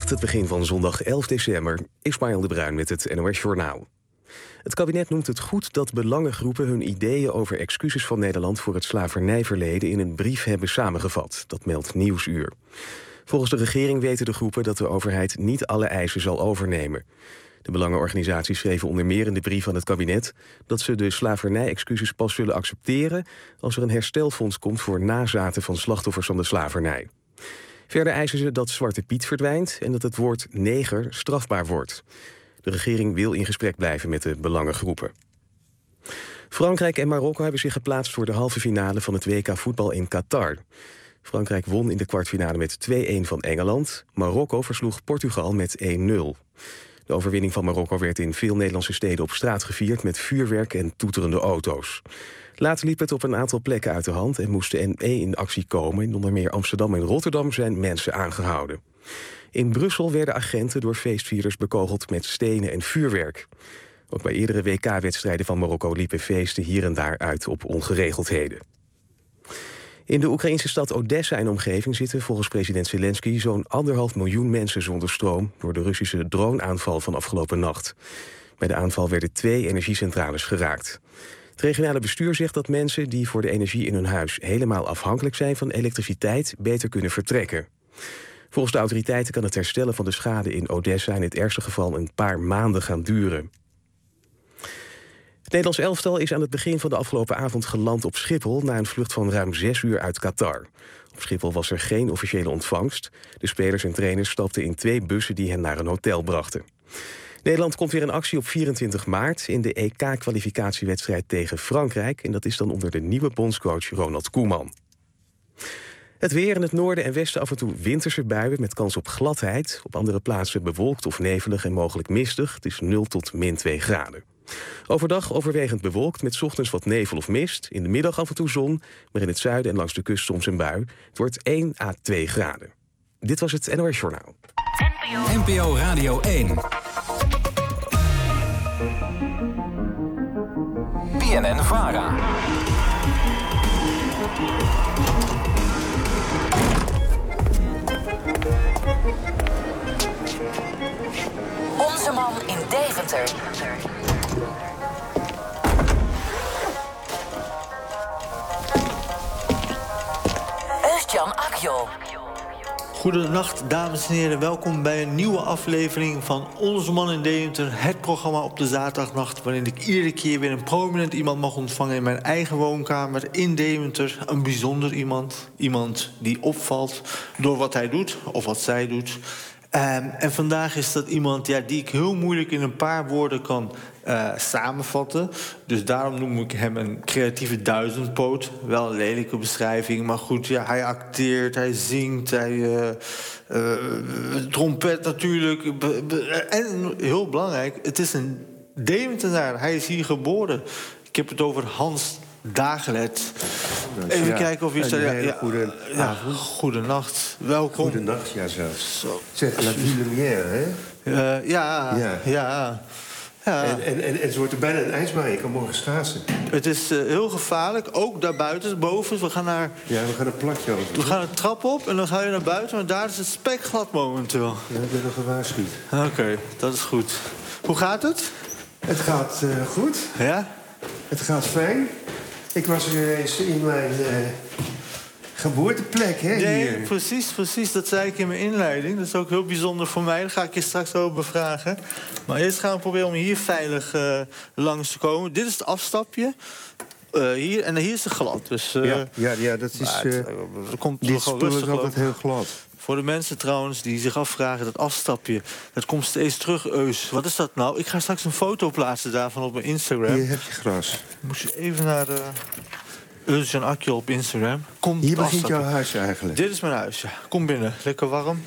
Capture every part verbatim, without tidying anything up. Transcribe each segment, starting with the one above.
Goedenacht, het begin van zondag elf december. Ismaël de Bruin met het N O S Journaal. Het kabinet noemt het goed dat belangengroepen hun ideeën over excuses van Nederland voor het slavernijverleden in een brief hebben samengevat. Dat meldt Nieuwsuur. Volgens de regering weten de groepen dat de overheid niet alle eisen zal overnemen. De belangenorganisaties schreven onder meer in de brief aan het kabinet dat ze de slavernij-excuses pas zullen accepteren als er een herstelfonds komt voor nazaten van slachtoffers van de slavernij. Verder eisen ze dat Zwarte Piet verdwijnt en dat het woord neger strafbaar wordt. De regering wil in gesprek blijven met de belangengroepen. Frankrijk en Marokko hebben zich geplaatst voor de halve finale van het W K voetbal in Qatar. Frankrijk won in de kwartfinale met twee-een van Engeland. Marokko versloeg Portugal met één-nul. De overwinning van Marokko werd in veel Nederlandse steden op straat gevierd met vuurwerk en toeterende auto's. Later liep het op een aantal plekken uit de hand en moest de N E in actie komen. In onder meer Amsterdam en Rotterdam zijn mensen aangehouden. In Brussel werden agenten door feestvierders bekogeld met stenen en vuurwerk. Ook bij eerdere W K-wedstrijden van Marokko liepen feesten hier en daar uit op ongeregeldheden. In de Oekraïnse stad Odessa en omgeving zitten volgens president Zelensky zo'n anderhalf miljoen mensen zonder stroom door de Russische droneaanval van afgelopen nacht. Bij de aanval werden twee energiecentrales geraakt. Het regionale bestuur zegt dat mensen die voor de energie in hun huis helemaal afhankelijk zijn van elektriciteit beter kunnen vertrekken. Volgens de autoriteiten kan het herstellen van de schade in Odessa in het ergste geval een paar maanden gaan duren. Het Nederlands elftal is aan het begin van de afgelopen avond geland op Schiphol na een vlucht van ruim zes uur uit Qatar. Op Schiphol was er geen officiële ontvangst. De spelers en trainers stapten in twee bussen die hen naar een hotel brachten. Nederland komt weer in actie op vierentwintig maart in de E K-kwalificatiewedstrijd tegen Frankrijk. En dat is dan onder de nieuwe bondscoach Ronald Koeman. Het weer in het noorden en westen af en toe winterse buien met kans op gladheid. Op andere plaatsen bewolkt of nevelig en mogelijk mistig. Het is nul tot min twee graden. Overdag overwegend bewolkt met 's ochtends wat nevel of mist. In de middag af en toe zon, maar in het zuiden en langs de kust soms een bui. Het wordt één à twee graden. Dit was het N O S Journaal. N P O Radio één. B N N-Vara. Onze man in Deventer. Özcan Akjol. Goedenacht, dames en heren. Welkom bij een nieuwe aflevering van Onze Man in Deventer. Het programma op de zaterdagnacht waarin ik iedere keer weer een prominent iemand mag ontvangen in mijn eigen woonkamer in Deventer. Een bijzonder iemand. Iemand die opvalt door wat hij doet of wat zij doet. Um, en vandaag is dat iemand ja, die ik heel moeilijk in een paar woorden kan uh, samenvatten. Dus daarom noem ik hem een creatieve duizendpoot. Wel een lelijke beschrijving, maar goed, ja, hij acteert, hij zingt, hij uh, uh, trompet natuurlijk. En heel belangrijk, het is een Deventenaar. Hij is hier geboren. Ik heb het over Hans Dagelet. Even ja, kijken of je staat. Ja, ja, goede ja, goedenacht. Welkom. Goedenacht, ja zelfs. Zo. Zeg, la vie lumière, hè? Uh, ja, ja, ja. ja. En, en, en, en ze wordt er bijna een ijsbaan. Je kan morgen schaatsen. Het is uh, heel gevaarlijk, ook daarbuiten, boven. We gaan naar... Ja, we gaan een plakje over. We gaan een trap op en dan ga je naar buiten. Maar daar is het spekglad momenteel. Ja, ik ben nog gewaarschuwd. Oké, okay, dat is goed. Hoe gaat het? Het gaat uh, goed. Ja? Het gaat fijn. Ik was er eens in mijn uh, geboorteplek, hè, nee, hier. Precies, precies. Dat zei ik in mijn inleiding. Dat is ook heel bijzonder voor mij. Daar ga ik je straks over bevragen. Maar eerst gaan we proberen om hier veilig uh, langs te komen. Dit is het afstapje. Uh, hier, en hier is het glad. Dus, uh, ja, ja, ja, dat is... Uh, er komt dit gewoon spul rustig is altijd heel glad. Voor de mensen trouwens die zich afvragen, dat afstapje, dat komt steeds terug, Eus. Wat is dat nou? Ik ga straks een foto plaatsen daarvan op mijn Instagram. Hier heb je gras. Moest je even naar de Özcan Akjol op Instagram. Komt hier begint jouw huis eigenlijk. Dit is mijn huis, ja. Kom binnen. Lekker warm.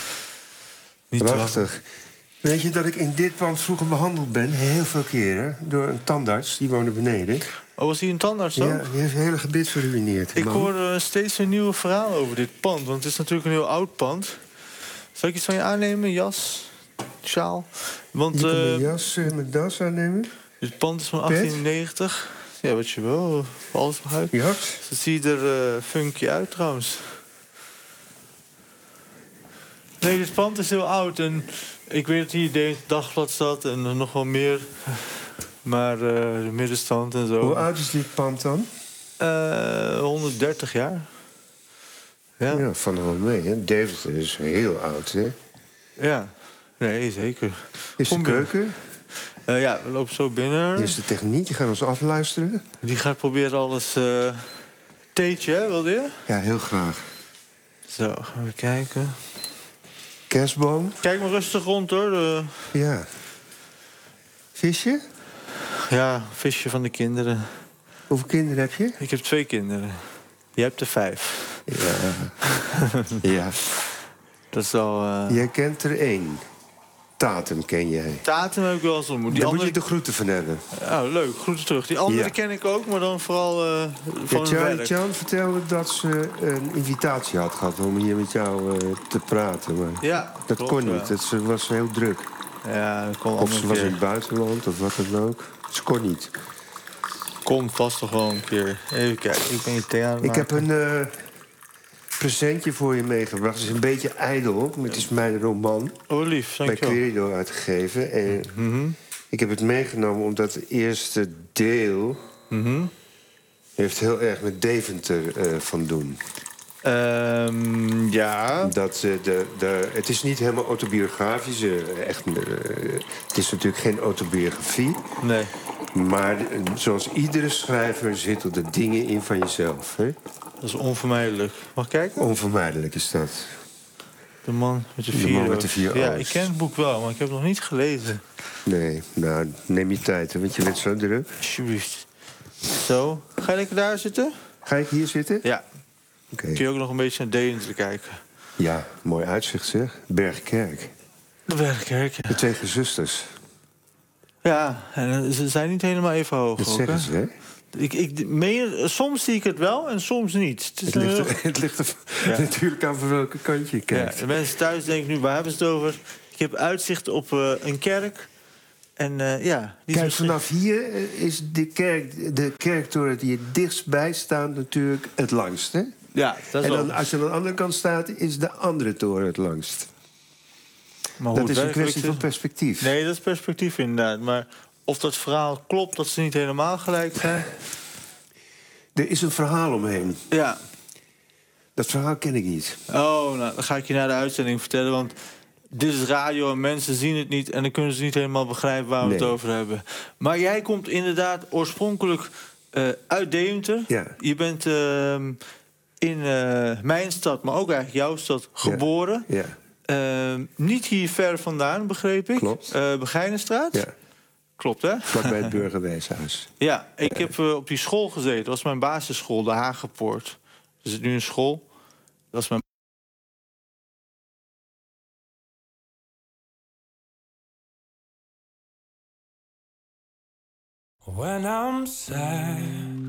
Niet prachtig. Weet je dat ik in dit pand vroeger behandeld ben, heel veel keren, door een tandarts, die woonde beneden. Oh, was hij een tandarts ook? Ja, die heeft het hele gebit verruineerd. Ik hoor uh, steeds een nieuwe verhaal over dit pand, want het is natuurlijk een heel oud pand. Zal ik iets van je aannemen? Jas? Sjaal? Want, je kan uh, mijn jas en uh, mijn das aannemen. Dit pand is van achttien negentig. Ja, wat je wil. Alles mag uit. Ja. Dat ziet er uh, funky uit trouwens. Nee, dit pand is heel oud. En ik weet dat hier het Dagblad zat en nog wel meer. Maar uh, de middenstand en zo. Hoe oud is dit pand dan? Uh, honderddertig jaar. Ja, ja van wel mee. Hè? Deventer is heel oud, hè? Ja, nee, zeker. Is de keuken? Uh, ja, we lopen zo binnen. Hier is de techniek, die gaan ons afluisteren. Die gaat proberen alles... Uh... Theetje, hè, wilde je? Ja, heel graag. Zo, gaan we kijken. Kerstboom. Kijk maar rustig rond, hoor. De... Ja. Visje? Ja, visje van de kinderen. Hoeveel kinderen heb je? Ik heb twee kinderen. Jij hebt er vijf. Ja. Ja. Dat is al... Uh... Jij kent er één. Tatum ken jij. Tatum heb ik wel eens ontmoet. Daar andere... moet je de groeten van hebben. Oh, leuk. Groeten terug. Die andere ja. ken ik ook, maar dan vooral uh, van ja, Charlie Chan vertelde dat ze een invitatie had gehad om hier met jou uh, te praten. Maar ja, dat klopt, kon niet. Ja. Dat, ze was heel druk. Ja, dat kon of ze een was keer. in het buitenland of wat dan ook. Ze kon niet. Kom vast toch wel een keer. Even kijken. Ik ben je thee aan het Ik maken. heb een uh, presentje voor je meegebracht. Het is een beetje ijdel. Het is mijn roman. Oh, lief. Dank bij je wel. Querido uitgegeven. En mm-hmm. ik heb het meegenomen omdat het eerste deel... Mm-hmm. heeft heel erg met Deventer uh, van doen. Um, ja. Dat, uh, de, de, het is niet helemaal autobiografisch. Uh, echt, uh, het is natuurlijk geen autobiografie. Nee. Maar uh, zoals iedere schrijver zitten er dingen in van jezelf. Hè? Dat is onvermijdelijk. Mag ik kijken? Onvermijdelijk is dat. De man met de vier, de man met de vier Ja, O's. ik ken het boek wel, maar ik heb het nog niet gelezen. Nee, nou, neem je tijd, hè, want je bent zo druk. Alsjeblieft. Zo, ga je lekker daar zitten? Ga ik hier zitten? Ja. Okay. Kun je ook nog een beetje naar Deventer kijken? Ja, mooi uitzicht zeg. Bergkerk. De Bergkerk, ja. De twee gezusters. Ja, en ze zijn niet helemaal even hoog. Dat ook, zeggen hè? ze, hè? Ik, ik, meen, soms zie ik het wel en soms niet. Het, is Het ligt, een... er, het ligt er ja. natuurlijk aan van welke kant je kijkt. Ja, de mensen thuis denken nu, waar hebben ze het over? Ik heb uitzicht op uh, een kerk. En uh, ja... Die Kijk, misschien... vanaf hier is de, kerk, de kerktoren die het dichtstbij staan natuurlijk het langst, hè? Ja, dat is en dan, wel... als je aan de andere kant staat, is de andere toren het langst. Maar dat is een kwestie van perspectief. Nee, dat is perspectief inderdaad. Maar of dat verhaal klopt, dat ze niet helemaal gelijk zijn... Er is een verhaal omheen. Ja. Dat verhaal ken ik niet. Oh, nou, dan ga ik je na de uitzending vertellen, want... Dit is radio en mensen zien het niet... en dan kunnen ze niet helemaal begrijpen waar we nee. het over hebben. Maar jij komt inderdaad oorspronkelijk uh, uit Deventer. Ja. Je bent uh, in uh, mijn stad, maar ook eigenlijk jouw stad, geboren. Ja. Ja. Uh, niet hier ver vandaan, begreep ik. Klopt. Uh, Begijnenstraat. Ja. Klopt, hè? Vlakbij het burgerweeshuis. Ja, ik ja. heb uh, op die school gezeten. Dat was mijn basisschool, de Hagepoort. Er zit nu een school. Dat was mijn... When I'm sad,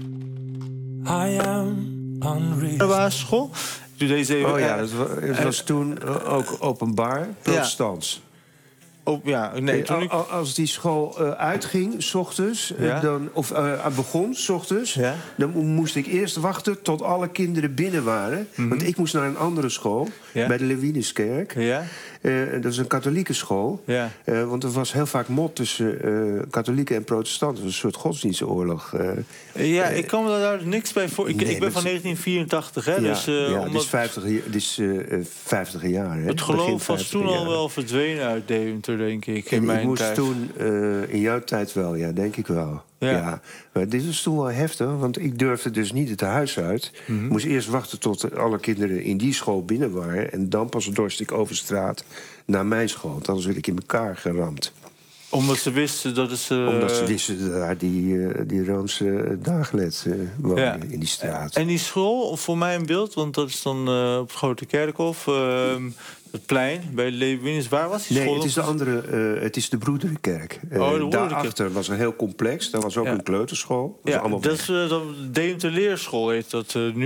I am unreasonable. De basisschool. Ik doe deze even. Oh ja, het was, het was toen ook openbaar, protestants. Ja. Oh, ja, nee, toen ik... Als die school uh, uitging, 's ochtends, uh, Ja. dan, of uh, begon, 's ochtends... Ja. dan moest ik eerst wachten tot alle kinderen binnen waren. Mm-hmm. Want ik moest naar een andere school, Ja. bij de Lewinuskerk. Ja? Uh, dat is een katholieke school. Ja. Uh, want er was heel vaak mot tussen uh, katholieken en protestanten. Het was een soort godsdienstoorlog. Uh, Ja, ik kan me daar niks bij voor. Ik, Nee, ik ben dat van is- negentien vierentachtig, hè? ja, dus, uh, ja, omdat dit is vijftig, dit is uh, vijftig jaar. Hè? het Begin geloof was vijftiger toen al jaar. wel verdwenen uit Deventer, denk ik. In En ik mijn moest tijd. toen, uh, in jouw tijd wel, ja, denk ik wel. Ja. Ja. Maar dit was toen wel heftig, want ik durfde dus niet het huis uit. Mhm. Ik moest eerst wachten tot alle kinderen in die school binnen waren. En dan pas dorst ik over straat naar mijn school. Want anders werd ik in elkaar geramd. Omdat ze wisten dat het... Uh... Omdat ze wisten dat daar die, uh, die Roomse Dagelet uh, woonde Ja. in die straat. En die school, voor mij een beeld, want dat is dan uh, op het Grote Kerkhof... Uh, het plein bij Lewinus. Waar was die Nee, school? het is de andere, uh, het is de Broederenkerk. Uh, Oh, de Broederenkerk. Daarachter was een heel complex. Daar was ook Ja. een kleuterschool. Dat was Ja, allemaal dat weg. is uh, de Deventer Leerschool heet dat uh, nu.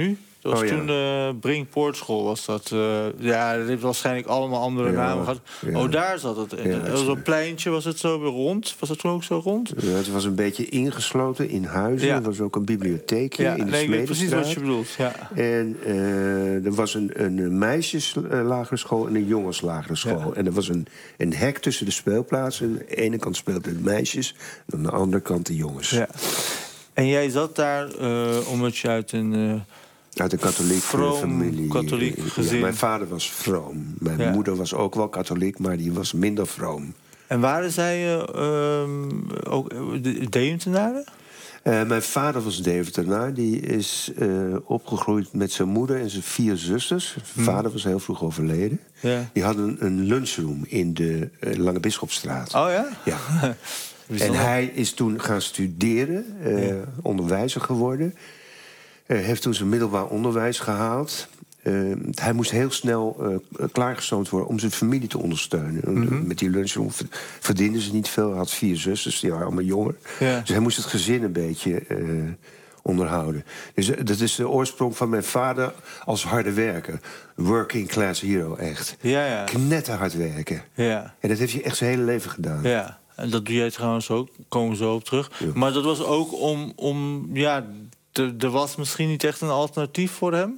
Dat was Oh, ja. toen de Brinkpoortschool was dat. Uh, ja, dat heeft waarschijnlijk allemaal andere Ja, namen gehad. ja. Oh, daar zat het. Ja, dat was een pleintje, was het zo weer rond? Was het toen ook zo rond? Ja, het was een beetje ingesloten in huizen. Ja. Er was ook een bibliotheekje Ja, in de nee, ik weet precies Smedestraat. wat je bedoelt. Ja. En uh, er was een, een meisjeslagere school en een jongenslagere school. Ja. En er was een, een hek tussen de speelplaatsen. Aan de ene kant speelden de meisjes, en aan de andere kant de jongens. Ja. En jij zat daar uh, omdat je uit een... Uh, Uit een katholieke vroom, familie. katholiek gezin. Ja, mijn vader was vroom. Mijn Ja. moeder was ook wel katholiek, maar die was minder vroom. En waren zij uh, um, ook uh, Deventenaren? Uh, mijn vader was Deventenaar. Die is uh, opgegroeid met zijn moeder en zijn vier zusters. Zijn Hmm. vader was heel vroeg overleden. Ja. Die hadden een lunchroom in de uh, Lange Bisschopstraat. Oh ja? Ja. En hij is toen gaan studeren, uh, ja. onderwijzer geworden. Uh, heeft toen zijn middelbaar onderwijs gehaald. Uh, hij moest heel snel uh, klaargestoomd worden om zijn familie te ondersteunen. Mm-hmm. Met die lunchroom verdienden ze niet veel. Hij had vier zusters, die waren allemaal jonger. Ja. Dus hij moest het gezin een beetje uh, onderhouden. Dus uh, dat is de oorsprong van mijn vader als harde werker. Working class hero, echt. Ja, ja. Knetterhard werken. Ja. En dat heeft hij echt zijn hele leven gedaan. Ja, en dat doe jij trouwens ook. Komen we zo op terug. Ja. Maar dat was ook om... om ja, er was misschien niet echt een alternatief voor hem?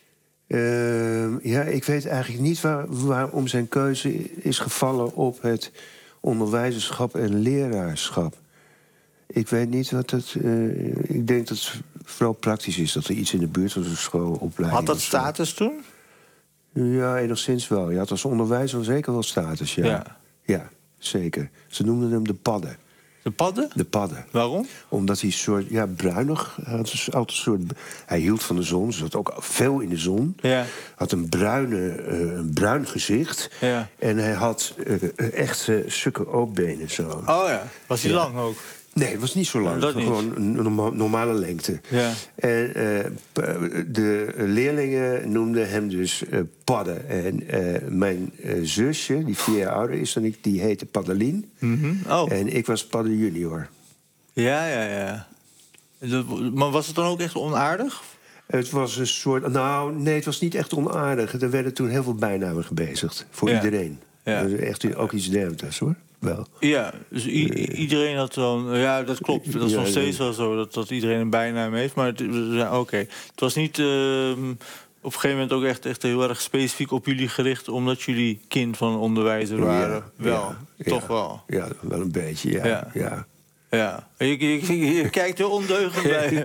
Uh, ja, ik weet eigenlijk niet waar, waarom zijn keuze is gevallen op het onderwijzerschap en leraarschap. Ik weet niet wat het... Uh, ik denk dat het vooral praktisch is, dat er iets in de buurt van zijn schoolopleiding... Had dat status toen? Ja, enigszins wel. Je had als onderwijzer zeker wel status, ja. Ja, ja zeker. Ze noemden hem de padden. De padden? De padden. Waarom? Omdat hij soort, ja, bruinig had. Dus altijd soort, hij hield van de zon, zat ook veel in de zon. Ja. Had een, bruine, uh, een bruin gezicht. Ja. En hij had uh, echt uh, stukken oopbenen zo. Oh ja, was hij ja. lang ook? Nee, het was niet zo lang. Dat niet. Gewoon een norma- normale lengte. Ja. En uh, de leerlingen noemden hem dus uh, Padden. En uh, mijn uh, zusje, die vier jaar ouder is dan ik, die heette Paddelien. Mm-hmm. Oh. En ik was Padden junior. Ja, ja, ja. Maar was het dan ook echt onaardig? Het was een soort... Nou, nee, het was niet echt onaardig. Er werden toen heel veel bijnamen gebezigd. Voor ja. iedereen. Ja. Dat was echt ook iets dergelijks, hoor. Wel. Ja, dus i- iedereen had dan... Ja, dat klopt. Dat is ja, nog steeds ja. wel zo, dat, dat iedereen een bijnaam heeft. Maar ja, oké. Okay. Het was niet... Uh, op een gegeven moment ook echt, echt heel erg specifiek op jullie gericht... omdat jullie kind van een onderwijzer waren. Ja, wel, ja, toch ja. wel. Ja, wel een beetje, ja. Ja. ja. ja. Je, je, je, je kijkt heel ondeugend bij.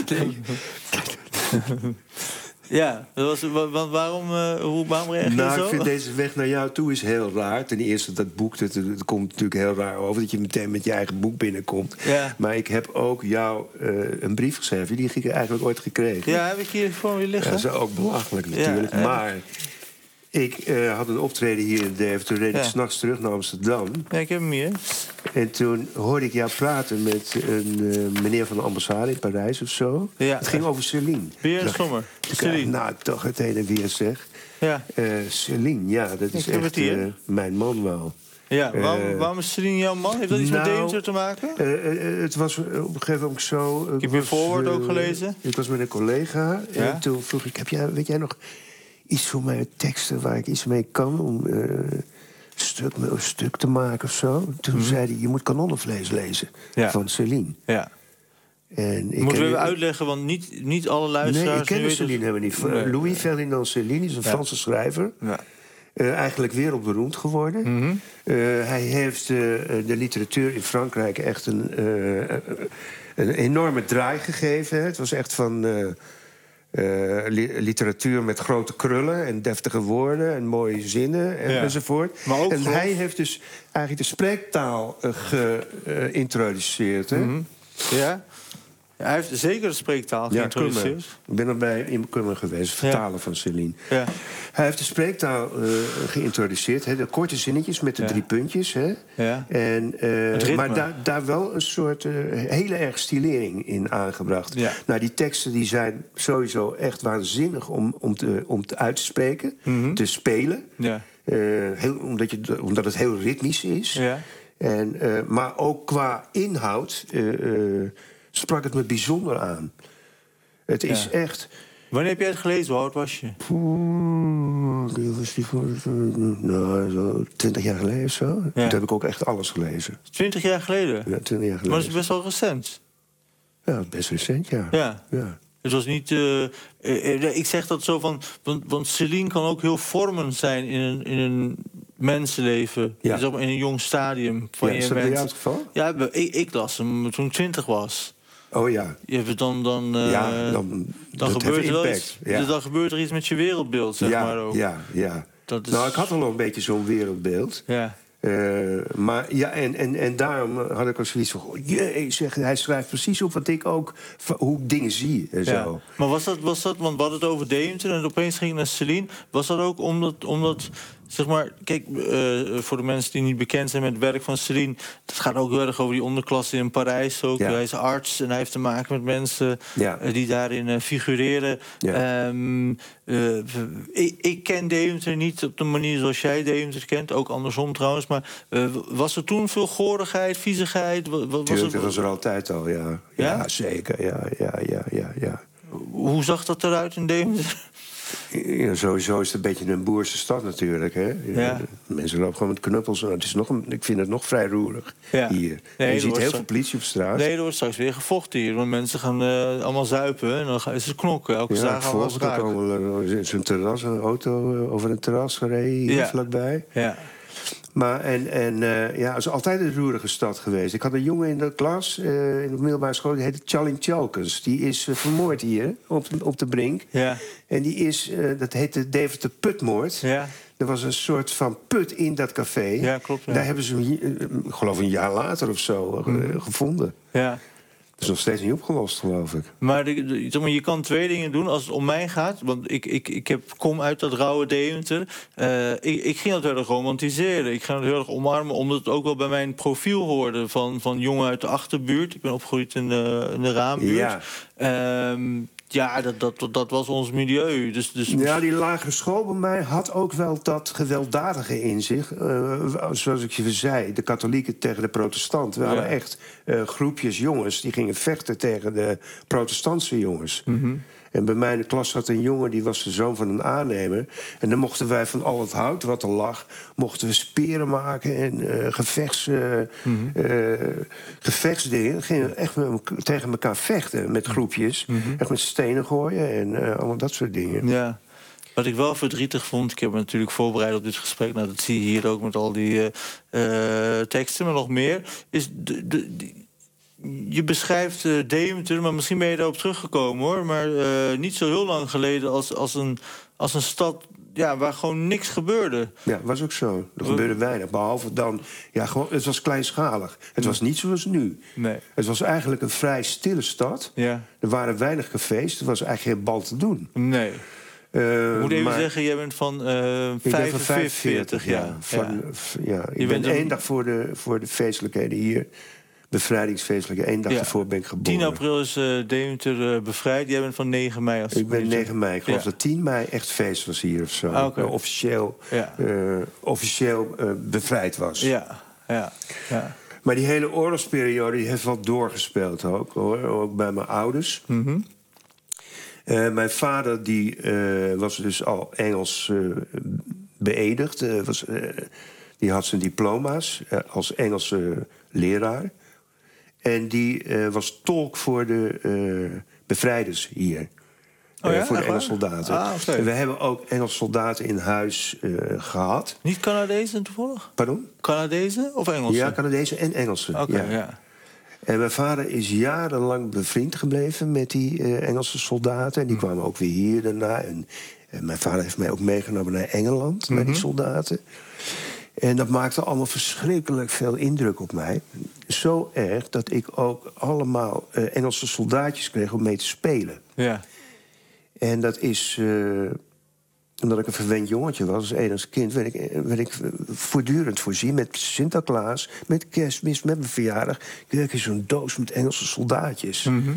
Ja, dat was, wa, waarom, uh, hoe, waarom reageer je nou, zo? Nou, ik vind deze weg naar jou toe is heel raar. Ten eerste, dat boek, dat, dat komt natuurlijk heel raar over... dat je meteen met je eigen boek binnenkomt. Ja. Maar ik heb ook jou uh, een brief geschreven. Die heb ik eigenlijk ooit gekregen. Ja, heb ik hier voor je liggen. Ja, dat is ook belachelijk natuurlijk. Ja, maar ik uh, had een optreden hier in Deventer. Toen reed ik ja. 's nachts terug naar Amsterdam. Ja, ik heb hem hier. En toen hoorde ik jou praten met een uh, meneer van de ambassade in Parijs of zo. Ja. Het ging over Céline. Weer een sommer. Céline. Nou, toch het ene weer zeg. Ja. Uh, Céline, ja, dat is ik echt uh, mijn man wel. Ja, waarom, uh, waarom is Céline jouw man? Heeft dat iets nou, met Deventer te maken? Uh, uh, het was op een gegeven moment zo... Ik heb je voorwoord uh, ook gelezen. Ik was met een collega ja? en toen vroeg ik... Heb jij, weet jij nog iets voor mij, teksten waar ik iets mee kan... om uh, een, stuk, een stuk te maken of zo? Toen mm-hmm. zei hij, je moet Kanonnenvlees lezen ja. van Céline. Ja. En ik Moeten we even uitleggen, want niet, niet alle luisteraars... Nee, ik ken Céline weten... helemaal niet. Nee. Louis Ferdinand Céline is een ja. Franse schrijver. Ja. Uh, eigenlijk wereldberoemd geworden. Mm-hmm. Uh, hij heeft uh, de literatuur in Frankrijk echt een, uh, een enorme draai gegeven. Het was echt van... Uh, Uh, li- literatuur met grote krullen en deftige woorden en mooie zinnen en, ja. enzovoort. Maar ook en geloof... hij heeft dus eigenlijk de spreektaal uh, geïntroduceerd. Uh, mm-hmm. Ja? Ja, hij heeft zeker de spreektaal geïntroduceerd. Ja, ik ben er bij in Kummer geweest, vertalen ja. van Céline. Ja. Hij heeft de spreektaal uh, geïntroduceerd. Hè, de korte zinnetjes met de ja. drie puntjes. Hè. Ja. En, uh, maar daar, daar wel een soort uh, hele erg stilering in aangebracht. Ja. Nou, die teksten die zijn sowieso echt waanzinnig om, om, te, om te uit te spreken. Mm-hmm. Te spelen. Ja. Uh, heel, omdat, je, omdat het heel ritmisch is. Ja. En, uh, maar ook qua inhoud... Uh, uh, sprak het me bijzonder aan. Het is ja. echt... Wanneer heb jij het gelezen? Hoe oud was je? Oeh, die was die voor, nou, zo twintig jaar geleden of zo. Ja. Toen heb ik ook echt alles gelezen. Twintig jaar geleden? Ja, twintig jaar geleden. Maar dat is best wel recent. Ja, best recent, ja. Ja. ja. Het was niet... Uh, uh, ik zeg dat zo van... Want, want Céline kan ook heel vormend zijn in een, in een mensenleven. Ja. Dus in een jong stadium. Van Ja, je is dat bij mens... jou het geval? Ja, ik, ik las hem toen ik twintig was. Oh ja. Je hebt het dan... dan, uh, ja, dan, dan gebeurt er wel iets. Ja. Dus dan gebeurt er iets met je wereldbeeld, zeg ja, maar ook. Ja, ja. Dat is... Nou, ik had al een beetje zo'n wereldbeeld. Ja. Uh, maar ja, en, en, en daarom had ik ook zoiets van... Oh, jee, zeg, hij schrijft precies op wat ik ook... hoe ik dingen zie en zo. Ja. Maar was dat, was dat... Want we hadden het over Deventer en opeens ging het naar Céline. Was dat ook omdat... omdat zeg maar, kijk, uh, voor de mensen die niet bekend zijn met het werk van Céline... dat gaat ook heel erg over die onderklasse in Parijs ook. Ja. Hij is arts en hij heeft te maken met mensen ja. uh, die daarin uh, figureren. Ja. Um, uh, ik, ik ken Deventer niet op de manier zoals jij Deventer kent. Ook andersom trouwens. Maar uh, was er toen veel gorigheid, viezigheid? Was Tuurlijk, het... dat was er altijd al, ja. Ja, ja zeker, ja, ja, ja, ja, ja. Hoe zag dat eruit in Deventer? Ja, sowieso is het een beetje een boerse stad natuurlijk. Hè? Ja. Mensen lopen gewoon met knuppels. Het is nog een, ik vind het nog vrij roerig ja. hier. Nee, en je ziet heel straks... veel politie op straat. Nee, er wordt straks weer gevochten hier. Want mensen gaan uh, allemaal zuipen en dan gaan ze knokken. Elke ja, dag gaan we komen zo'n terras, een auto over een terras gereden hier ja. vlakbij. Ja. Maar en, en uh, ja, het is altijd een roerige stad geweest. Ik had een jongen in de klas, uh, in de middelbare school... die heette Charlie Chalkens. Die is uh, vermoord hier, op, op de Brink. Ja. En die is, uh, dat heette Deventer Putmoord. Ja. Er was een soort van put in dat café. Ja, klopt. Ja. Daar hebben ze hem, ik geloof een jaar later of zo, uh, mm. gevonden. Ja. Dat is nog steeds niet opgelost, geloof ik. Maar, de, de, zeg maar je kan twee dingen doen als het om mij gaat. Want ik, ik, ik heb, kom uit dat rauwe Deventer. Uh, ik, ik ging dat heel erg romantiseren. Ik ging het heel erg omarmen, omdat het ook wel bij mijn profiel hoorde... van, van jongen uit de achterbuurt. Ik ben opgegroeid in de, in de Raambuurt. Ja. Um, Ja, dat, dat, dat was ons milieu. Dus, dus... Ja, die lagere school bij mij had ook wel dat gewelddadige in zich. Uh, zoals ik je zei, de katholieken tegen de protestanten. We ja. hadden echt uh, groepjes jongens die gingen vechten tegen de protestantse jongens. Mm-hmm. En bij mij in de klas zat een jongen, die was de zoon van een aannemer. En dan mochten wij van al het hout wat er lag... mochten we speren maken en uh, gevechts, uh, mm-hmm. uh, gevechtsdingen. Gingen echt met elkaar, tegen elkaar vechten met groepjes. Mm-hmm. Echt met stenen gooien en uh, allemaal dat soort dingen. Ja. Wat ik wel verdrietig vond, ik heb me natuurlijk voorbereid op dit gesprek... nou, dat zie je hier ook met al die uh, uh, teksten, maar nog meer... is de, de, die, je beschrijft uh, Deventer, maar misschien ben je daarop teruggekomen, hoor. Maar uh, niet zo heel lang geleden als, als, een, als een stad ja, waar gewoon niks gebeurde. Ja, was ook zo. Er gebeurde weinig. Behalve dan, ja, gewoon, het was kleinschalig. Het was niet zoals nu. Nee. Het was eigenlijk een vrij stille stad. Ja. Er waren weinig cafés. Er was eigenlijk geen bal te doen. Nee. Uh, ik moet even maar, zeggen, jij bent van uh, vijfenveertig, vijfenveertig jaar. Ja. Van, ja. ja. Ik je ben één een... dag voor de, voor de feestelijkheden hier... bevrijdingsfeestelijke. Eén dag ja. ervoor ben ik geboren. tien april is uh, Deventer uh, bevrijd. Jij bent van negen mei. Als ik ben negen mei. Ik geloof ja. dat tien mei echt feest was hier of zo. Ah, okay. uh, officieel ja. uh, officieel uh, bevrijd was. Ja, ja, ja. Maar die hele oorlogsperiode die heeft wel doorgespeeld ook, hoor. Ook bij mijn ouders. Mm-hmm. Uh, mijn vader die uh, was dus al Engels uh, beëdigd. Uh, was, uh, die had zijn diploma's uh, als Engelse leraar. En die uh, was tolk voor de uh, bevrijders hier. Oh ja? Uh, voor de Engelse soldaten. Ah, okay. En we hebben ook Engelse soldaten in huis uh, gehad. Niet Canadezen toevallig? Pardon? Canadezen of Engelsen? Ja, Canadezen en Engelsen. Oké, okay, ja. ja. En mijn vader is jarenlang bevriend gebleven met die uh, Engelse soldaten. En die mm. kwamen ook weer hier daarna. En, en mijn vader heeft mij ook meegenomen naar Engeland, mm-hmm. naar die soldaten. En dat maakte allemaal verschrikkelijk veel indruk op mij. Zo erg dat ik ook allemaal uh, Engelse soldaatjes kreeg om mee te spelen. Ja. En dat is... Uh, omdat ik een verwend jongetje was, als enigste kind... werd ik, werd ik voortdurend voorzien met Sinterklaas, met Kerstmis, met mijn verjaardag. Kreeg ik zo'n doos met Engelse soldaatjes. Mm-hmm.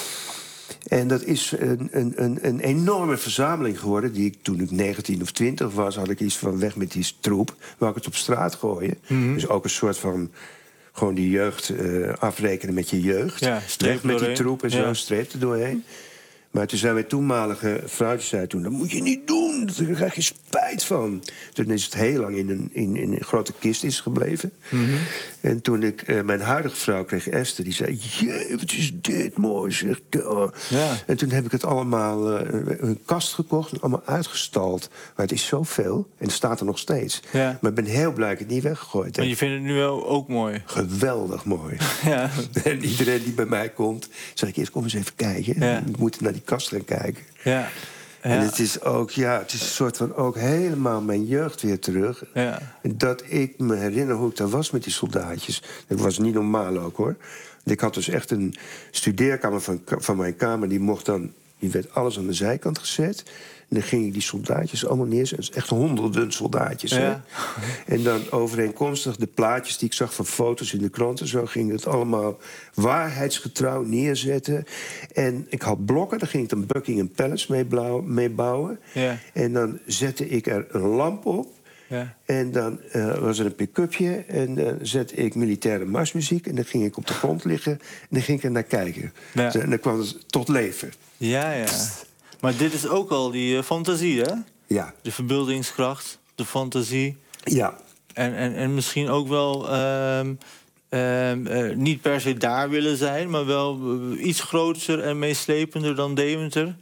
En dat is een, een, een, een enorme verzameling geworden. Die ik, toen ik negentien of twintig was, had ik iets van weg met die troep. Wou ik het op straat gooien. Mm-hmm. Dus ook een soort van... gewoon die jeugd uh, afrekenen met je jeugd. Ja, weg met die troep en zo, ja. streep er doorheen. Maar toen zei mijn toenmalige vrouwtje, zei toen, dat moet je niet doen, daar krijg je spijt van. Toen is het heel lang in een, in, in een grote kist is gebleven. Mm-hmm. En toen ik uh, mijn huidige vrouw kreeg, Esther, die zei, jee, wat is dit mooi, zeg. Oh. Ja. En toen heb ik het allemaal uh, een kast gekocht en allemaal uitgestald. Maar het is zoveel en het staat er nog steeds. Ja. Maar ik ben heel blij dat ik het niet weggegooid heb. Maar je vindt het nu wel ook mooi? Geweldig mooi. Ja. En iedereen die bij mij komt, zeg ik eerst, kom eens even kijken. Ja. We moeten naar die kast gaan kijken. Ja. Ja. En het is ook, ja, het is een soort van ook helemaal mijn jeugd weer terug. Ja. Dat ik me herinner hoe ik daar was met die soldaatjes. Dat was niet normaal ook, hoor. Ik had dus echt een studeerkamer van, van mijn kamer. Die mocht dan, die werd alles aan de zijkant gezet. En dan ging ik die soldaatjes allemaal neerzetten. Echt honderden soldaatjes. Ja. Hè? En dan overeenkomstig de plaatjes die ik zag van foto's in de kranten. Zo ging het allemaal waarheidsgetrouw neerzetten. En ik had blokken, daar ging ik dan Buckingham Palace mee, blauw, mee bouwen. Ja. En dan zette ik er een lamp op. Ja. En dan uh, was er een pick-upje en dan zette ik militaire marsmuziek. En dan ging ik op de grond liggen en dan ging ik er naar kijken. Ja. En dan kwam het tot leven. Ja, ja. Maar dit is ook al die uh, fantasie, hè? Ja. De verbeeldingskracht, de fantasie. Ja. En, en, en misschien ook wel um, um, uh, niet per se daar willen zijn, maar wel uh, iets groter en meeslepender dan Deventer.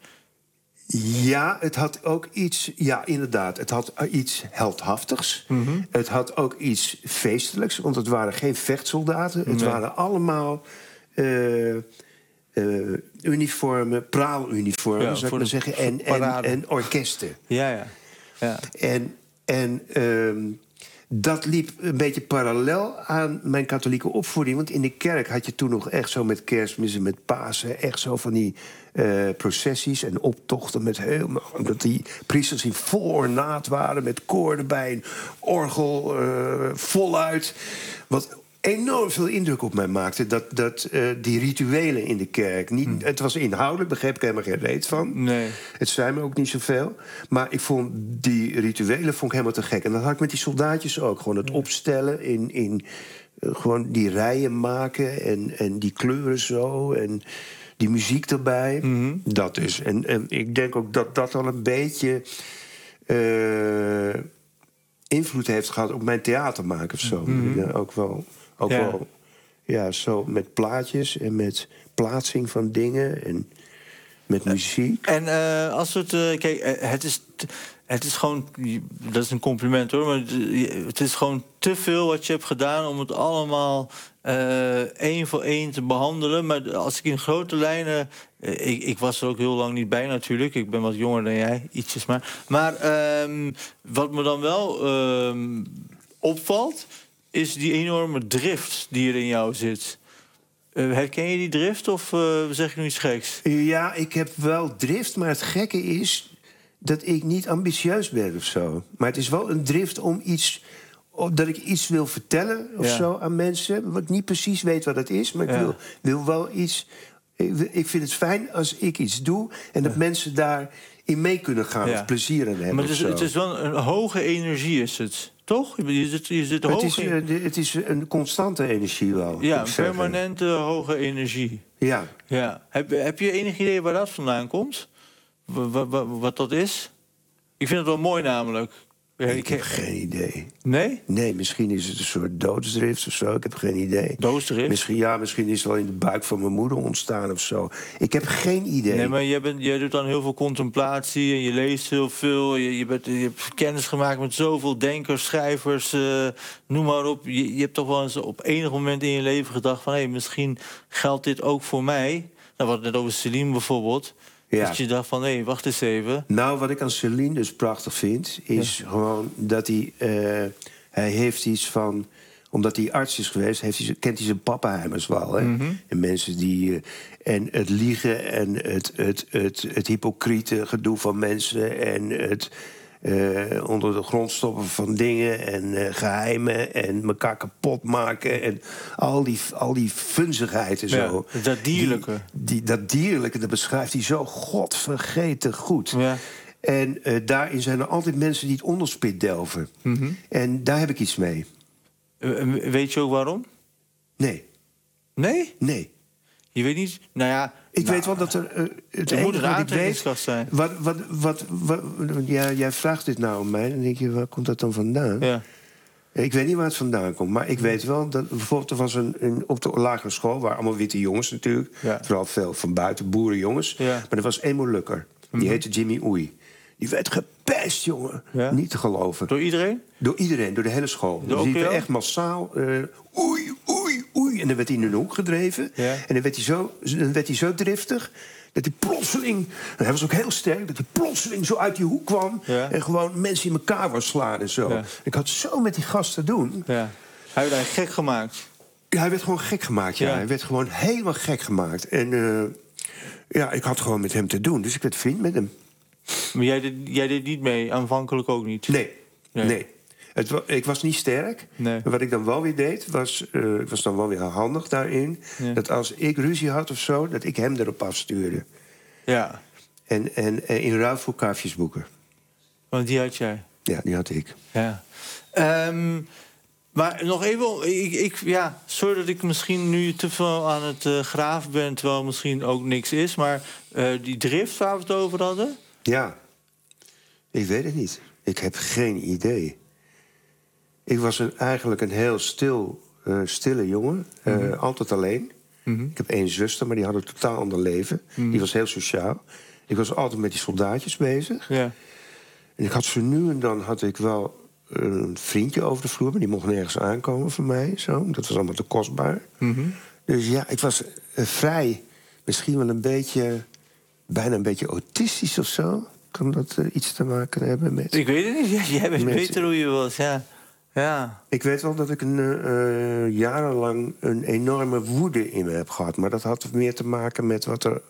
Ja, het had ook iets... Ja, inderdaad. Het had iets heldhaftigs. Mm-hmm. Het had ook iets feestelijks. Want het waren geen vechtsoldaten. Nee. Het waren allemaal uh, uh, uniformen, praaluniformen, ja, zou ik maar zeggen. En, en, en orkesten. Ja, ja. ja. En, en uh, dat liep een beetje parallel aan mijn katholieke opvoeding. Want in de kerk had je toen nog echt zo met Kerstmis en met Pasen... echt zo van die uh, processies en optochten met helemaal... dat die priesters in vol ornaat waren met koor erbij, een orgel uh, voluit. Wat enorm veel indruk op mij maakte, dat, dat uh, die rituelen in de kerk... Niet, hm. Het was inhoudelijk, begreep ik helemaal geen reet van. Nee. Het zei me ook niet zoveel. Maar ik vond die rituelen vond ik helemaal te gek. En dat had ik met die soldaatjes ook. Gewoon het opstellen in... in uh, gewoon die rijen maken en, en die kleuren zo... en die muziek erbij. Mm-hmm. Dat is. En, en ik denk ook dat dat al een beetje... Uh, invloed heeft gehad op mijn theater maken of zo. Mm-hmm. Ja, ook wel... Ook ja. wel, ja, zo met plaatjes en met plaatsing van dingen en met muziek. En uh, als we het... Uh, kijk, het is, het is gewoon... Dat is een compliment, hoor. Maar het is gewoon te veel wat je hebt gedaan om het allemaal uh, één voor één te behandelen. Maar als ik in grote lijnen... Uh, ik, ik was er ook heel lang niet bij natuurlijk. Ik ben wat jonger dan jij, ietsjes maar. Maar uh, wat me dan wel uh, opvalt... is die enorme drift die er in jou zit. Uh, herken je die drift of uh, zeg ik nu iets geks? Ja, ik heb wel drift, maar het gekke is... dat ik niet ambitieus ben of zo. Maar het is wel een drift om iets... dat ik iets wil vertellen of ja. zo aan mensen... wat ik niet precies weet wat het is, maar ik ja. wil, wil wel iets... Ik, ik vind het fijn als ik iets doe... en dat ja. mensen daarin mee kunnen gaan ja. of plezier aan hebben. Maar het is, het is wel een hoge energie, is het... Toch? Je zit, je zit hoog het, is, in... het is een constante energie wel. Ja, een permanente hoge energie. Ja. ja. Heb, heb je enig idee waar dat vandaan komt? Wat, wat, wat dat is? Ik vind het wel mooi namelijk. Ik, ik heb geen idee. Nee? Nee, misschien is het een soort doodsdrift of zo. Ik heb geen idee. Doodsdrift? Misschien, ja, misschien is het wel in de buik van mijn moeder ontstaan of zo. Ik heb geen idee. Nee, maar je, bent, je doet dan heel veel contemplatie en je leest heel veel. Je, je, bent, je hebt kennis gemaakt met zoveel denkers, schrijvers, uh, noem maar op. Je, je hebt toch wel eens op enig moment in je leven gedacht van... hé, hey, misschien geldt dit ook voor mij. Nou, we hadden het net over Céline bijvoorbeeld... Ja. Dat je dacht van, hé, hey, wacht eens even. Nou, wat ik aan Céline dus prachtig vind... is ja. gewoon dat hij... Uh, hij heeft iets van... Omdat hij arts is geweest, heeft hij, kent hij zijn pappenheimers wel. Hè? Mm-hmm. En mensen die... Uh, en het liegen en het, het, het, het hypocriete gedoe van mensen... en het... Uh, onder de grond stoppen van dingen en uh, geheimen... en elkaar kapot maken en al die, al die funzigheid en zo. Ja, dat dierlijke. Die, die, dat dierlijke, dat beschrijft hij zo godvergeten goed. Ja. En uh, daarin zijn er altijd mensen die het onderspit delven. Mm-hmm. En daar heb ik iets mee. Uh, weet je ook waarom? Nee. Nee? Nee. Je weet niet, nou ja... Ik nou, weet wel dat er... Uh, het er moet enige een wat ik weet, aantrekkingskracht zijn. Wat, wat, wat, wat, ja, jij vraagt dit nou om mij, dan denk je, waar komt dat dan vandaan? Ja. Ik weet niet waar het vandaan komt, maar ik weet wel dat bijvoorbeeld er was een, een op de lagere school, waar allemaal witte jongens natuurlijk, Ja. vooral veel van buiten boerenjongens, Ja. maar er was één Molukker, die Mhm. heette Jimmy Oei. Die werd gepest, jongen. Ja. Niet te geloven. Door iedereen? Door iedereen, door de hele school. Door Dus die O P L? werd echt massaal. Uh, oei, oei, oei. En dan werd hij in een hoek gedreven. Ja. En dan werd hij, zo, dan werd hij zo driftig dat hij plotseling... En hij was ook heel sterk, dat hij plotseling zo uit die hoek kwam... Ja. en gewoon mensen in elkaar wou slaan en zo. Ja. Ik had zo met die gasten doen. Ja. Hij werd eigenlijk gek gemaakt. Ja, hij werd gewoon gek gemaakt, ja. Ja. Hij werd gewoon helemaal gek gemaakt. En uh, ja, ik had gewoon met hem te doen. Dus ik werd vriend met hem. Maar jij deed, jij deed niet mee, aanvankelijk ook niet? Nee, Nee. nee. Het wa- ik was niet sterk. Nee. Maar wat ik dan wel weer deed, was... Uh, ik was dan wel weer handig daarin... Ja. dat als ik ruzie had of zo, dat ik hem erop afstuurde. Ja, En, en, en in ruil voor kaartjesboeken. want die had jij. Ja, die had ik. Ja. Ehm, maar nog even, ik, ik, ja, sorry dat ik misschien nu te veel aan het uh, graven ben... terwijl misschien ook niks is, maar uh, die drift waar we het over hadden... Ja. Ik weet het niet. Ik heb geen idee. Ik was een, eigenlijk een heel stil, uh, stille jongen. Uh, Mhm. Altijd alleen. Mhm. Ik heb één zuster, maar die had een totaal ander leven. Mhm. Die was heel sociaal. Ik was altijd met die soldaatjes bezig. Ja. En ik had zo nu en dan had ik wel een vriendje over de vloer... maar die mocht nergens aankomen voor mij. Zo. Dat was allemaal te kostbaar. Mhm. Dus ja, ik was uh, vrij... misschien wel een beetje... bijna een beetje autistisch of zo. Kan dat uh, iets te maken hebben met... Ik weet het niet, ja, jij weet Met- beter hoe je was, ja. Ja. Ik weet wel dat ik een, uh, jarenlang een enorme woede in me heb gehad. Maar dat had meer te maken met wat er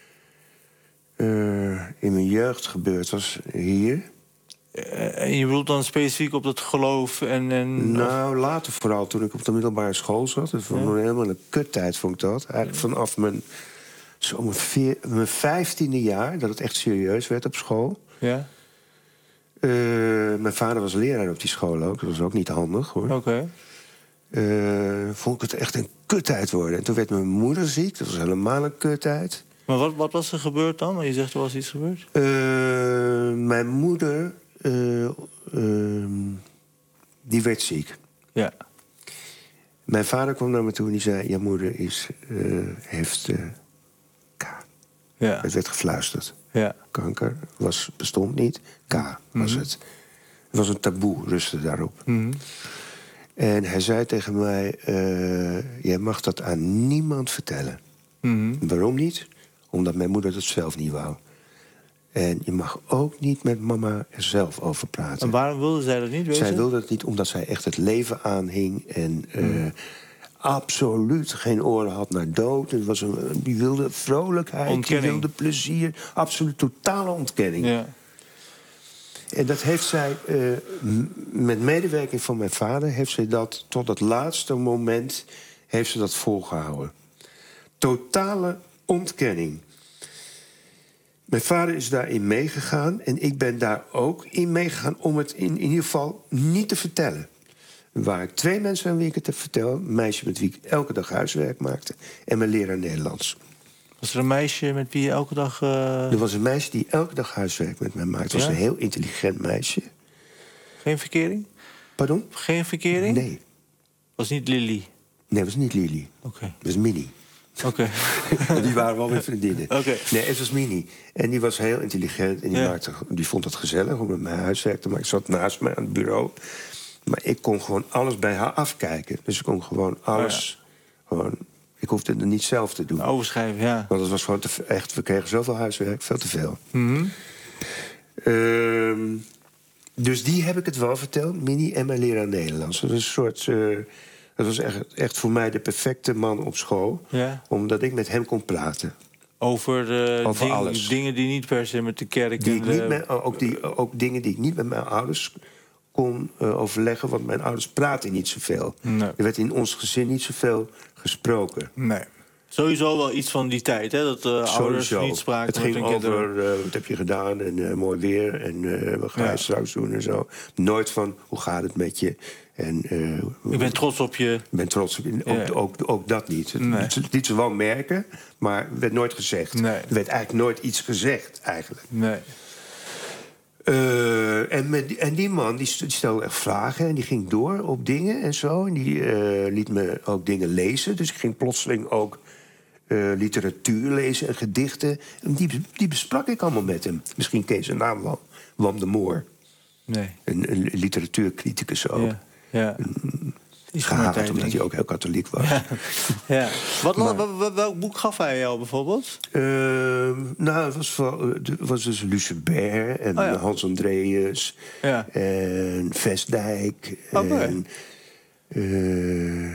uh, in mijn jeugd gebeurd was hier. Uh, en je bedoelt dan specifiek op dat geloof en... en Nou, later vooral, toen ik op de middelbare school zat. Dat vond ik Ja. helemaal een kuttijd, vond ik dat. Eigenlijk vanaf mijn, zo mijn, veer, mijn vijftiende jaar, dat het echt serieus werd op school. Ja, Uh, mijn vader was leraar op die school ook. Dat was ook niet handig, hoor. oké. Okay. Uh, vond ik het echt een kuttijd worden. En toen werd mijn moeder ziek. Dat was helemaal een kuttijd. Maar wat, wat was er gebeurd dan? Want je zegt er was iets gebeurd. Uh, mijn moeder... Uh, uh, die werd ziek. Ja. Mijn vader kwam naar me toe en die zei... je moeder is, uh, heeft uh, K. Ja. Het werd gefluisterd. Ja. Kanker was, bestond niet. K was Mhm. het. Het was een taboe, rustte daarop. Mhm. En hij zei tegen mij... Uh, jij mag dat aan niemand vertellen. Mhm. Waarom niet? Omdat mijn moeder dat zelf niet wou. En je mag ook niet met mama er zelf over praten. En waarom wilde zij dat niet, weet Zij je? wilde het niet omdat zij echt het leven aanhing... en uh, absoluut geen oren had naar dood. Het was een, die wilde vrolijkheid, Ontkenning. die wilde plezier. Absoluut totale ontkenning. Ja. En dat heeft zij, uh, m- met medewerking van mijn vader... heeft zij dat tot het laatste moment heeft ze dat volgehouden. Totale ontkenning. Mijn vader is daarin meegegaan en ik ben daar ook in meegegaan... om het in, in ieder geval niet te vertellen. Er waren twee mensen aan wie ik het heb verteld. Een meisje met wie ik elke dag huiswerk maakte... en mijn leraar Nederlands. Was er een meisje met wie je elke dag... Uh... Er was een meisje die elke dag huiswerk met mij maakte. Het was Ja? een heel intelligent meisje. Geen verkering? Pardon? Geen verkering? Nee. Was niet Lily? Nee, het was niet Lily. Oké. Het was Minnie. Oké. Die waren wel weer vriendinnen. Oké. Nee, het was Minnie. En die was heel intelligent. En die, Ja. maakte, die vond het gezellig om met mij huiswerk te maken. Ik zat naast mij aan het bureau. Maar ik kon gewoon alles bij haar afkijken. Dus ik kon gewoon alles... Gewoon, ik hoefde het niet zelf te doen. Overschrijven, ja. Want het was gewoon te, v- echt... We kregen zoveel huiswerk, veel te veel. Mhm. Ehm, dus die heb ik het wel verteld. Minnie en mijn leraar Nederlands. Dat was een soort... eh, dat was echt, echt voor mij de perfecte man op school. Ja. Omdat ik met hem kon praten. Over, de Over ding- alles. dingen die niet per se met de kerk... Die en ik de- niet met, ook, die, ook dingen die ik niet met mijn ouders kon uh, overleggen. Want mijn ouders praten niet zoveel. Nee. Er werd in ons gezin niet zoveel gesproken. Nee. Sowieso wel iets van die tijd, hè? Dat uh, ouders Sowieso. niet spraken Het met ging hun over kinderen. uh, wat heb je gedaan en uh, mooi weer en uh, wat ga je Ja. straks doen en zo. Nooit van hoe gaat het met je. En, uh, Ik ben trots op je. Ik ben trots op je. Ook, Ja. ook, ook dat niet. Het, Nee. het liet ze wel merken, maar werd nooit gezegd. Nee. Er werd eigenlijk nooit iets gezegd, eigenlijk. Nee. Uh, en, met, en die man die stelde echt vragen en die ging door op dingen en zo. En die uh, liet me ook dingen lezen. Dus ik ging plotseling ook uh, literatuur lezen en gedichten. En die, die besprak ik allemaal met hem. Misschien ken je zijn naam wel. Wam de Moor. Nee. Een, een literatuurcriticus ook. Ja. Ja. Iets van mijn Gehaald tijd, omdat denk hij ik. ook heel katholiek was. Ja. Ja. Wat, Maar- wel- wel- welk boek gaf hij jou bijvoorbeeld? Uh, nou, het was, wel, het was dus Lucebert en Oh ja. Hans Andreas Ja. en Vestdijk. Oké. En, uh,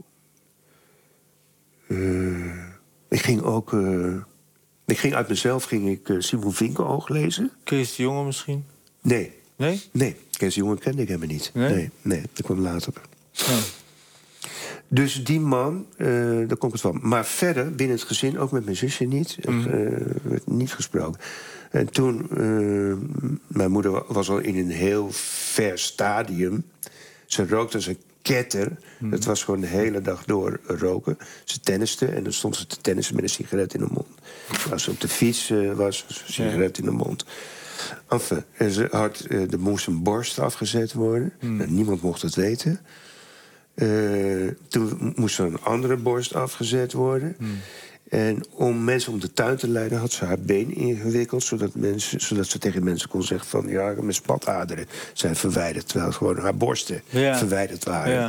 uh, ik ging ook... Uh, ik ging uit mezelf ging ik uh, Simon Vinkenoog lezen. Kees de Jonge misschien? Nee, Nee? nee. Kees de Jonge kende ik helemaal niet. Nee? Nee, nee, dat kwam later. Nee. Dus die man, uh, daar komt het van. Maar verder, binnen het gezin, ook met mijn zusje niet. Mhm. uh, werd niet gesproken. En toen, uh, mijn moeder wa- was al in een heel ver stadium. Ze rookte als een ketter. Mhm. Het was gewoon de hele dag door roken. Ze tenniste en dan stond ze te tennissen met een sigaret in de mond. Als ze op de fiets uh, was, was een sigaret in de mond. Enfin, en ze had, uh, er moest een borst afgezet worden. Mhm. Nou, niemand mocht het weten. Uh, toen moest er een andere borst afgezet worden. Hmm. En om mensen om de tuin te leiden had ze haar been ingewikkeld... zodat, mensen, zodat ze tegen mensen kon zeggen van... ja, mijn spataderen zijn verwijderd... terwijl gewoon haar borsten Ja. verwijderd waren. Ja.